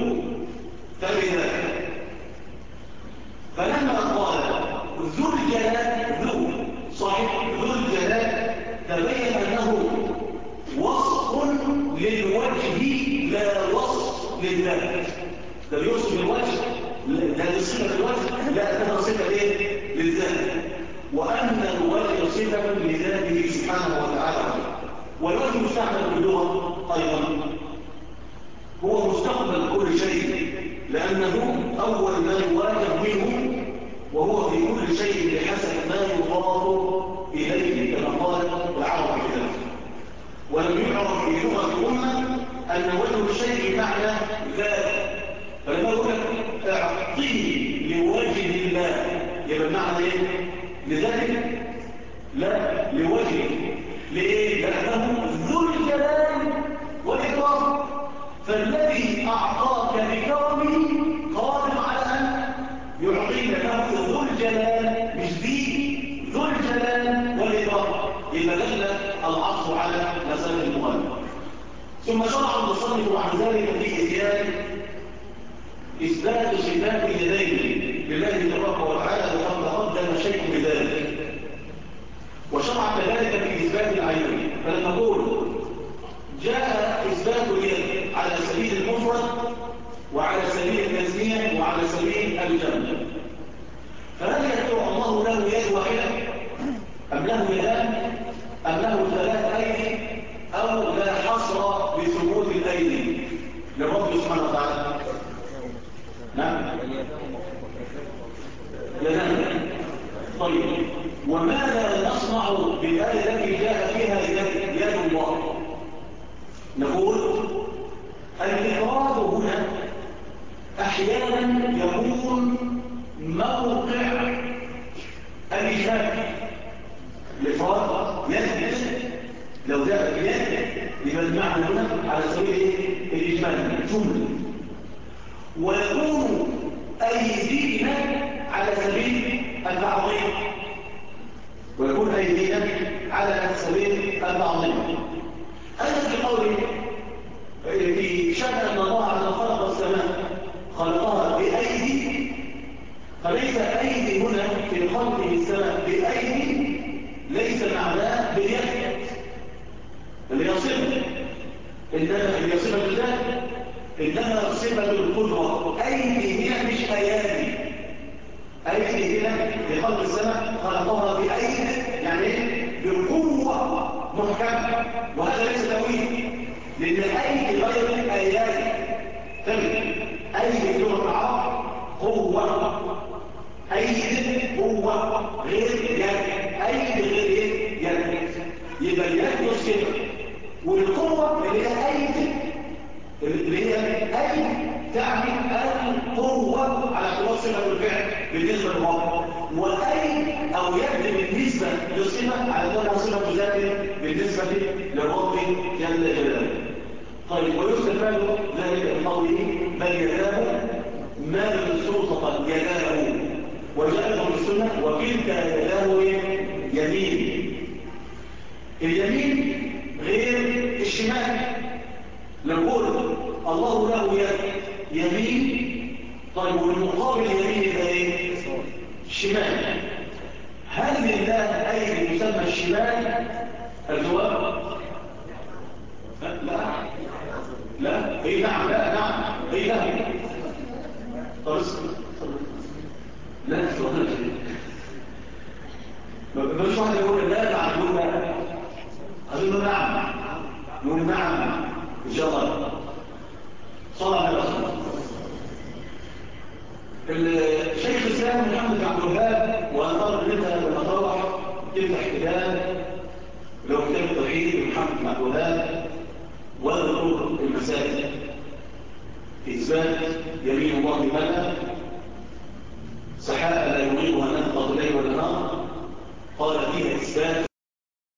فلما قال ذو الجلال ذو صحيح ذو الجلال تبين أنه وصف للوجه لا وصف للذات. ده بيوصف الوجه ده صفة الوجه لا أنها صفة للذات وأن الوجه صفة لذاته سبحانه وتعالى. والوجه مستعمل باللغة أيضا هو مستقبل كل شيء لأنه أول ما يواجه منه وهو في كل شيء بحسب ما يضاف إليه كما قال العرب كذلك. ولم يعرف في لغة الأمة أن وجه الشيء معنى ذات. فلما يقول لك اعطيه لوجه الله يبقى معنى ايه؟ لذلك لا لوجهه. ليه؟ لأنه ذو الجلال والإكرام. فالذي أعطاك بكرمه قادر على أن يعطيك له ذو الجلال مش ذي ذو الجلال والإكرام. إذا دل العطف على مسألة المغلب. ثم شرع المصنف بعد ذلك في إتيان إثبات صفات اليدين لله تبارك وتعالى وقد تقدم شيء بذلك، وشرع كذلك في إثبات العين. فلما نقول جاء إثبات اليد على سبيل المفرد وعلى سبيل التثنية وعلى سبيل الجمع، فهل يدعو الله له يد واحدة أم له يدان أم له ثلاث أيدي أو لا حصر بثبوت الأيدي للرب سبحانه وتعالى؟ نعم يدان. طيب وماذا نصنع بالآية التي جاء فيها يد الله؟ نقول الإفراد هنا أحيانا يكون موقع الإجمال. الإفراد يد لو جاء يد يبقى المعنى هنا على سبيل الإجمال جملة، ويكون أيدينا على سبيل التعظيم، ويكون أيدينا على سبيل التعظيم. أنا في قولي في شأن أن الله عز وجل خلق السماء خلقها بأيدي، فليس أيدي هنا في خلقه السماء بأيدي ليس معناه باليد اللي يصفه، إنما اللي يصفه بالذات، إنما صفة القدرة. أيدي هنا مش أيادي، أيدي هنا في خلق السماء خلقها بأيدي يعني إيه؟ بقوة محكمة، وهذا ليس تأويل، لأن أيدي غير أيادي. تمام، أيدي لغة العرب قوة، أيدي قوة غير يد، أيدي غير يد، يبقى اليد صفة، والقوة اللي هي أيدي اللي هي أيدي تعني القوة على اعتبار صفة الفعل بالنسبة للرب، وأي أو يد بالنسبة للصفة على اعتبار صفة ذاته بالنسبة للرب جل جلاله. طيب ويستفاد ذلك بقوله بل يداه مبسوطة يداه، وجاءت في السنة وكلتا يداه يمين. اليمين غير الشمال. نقول الله له يد يمين، طيب والمقابل يمين ده ايه؟ شمال. هل لله ايدي يسمى الشمال؟ الجواب لا لا. ايه نعم لا نعم ايه لا. طب لا سؤال مش واحد يقول لا نعم يقول لا، هذول نعم نقول نعم ان شاء الله. صلى على رسول الشيخ الإسلام محمد عبد الوهاب، وأنظر أن أنت لما تروح تفتح كتاب لو كتاب التوحيد محمد عبد الوهاب وذكر المسائل في إثبات يمين الله بمنى سحاء لا يغيبها نهضة الليل والنهار، قال فيها إثبات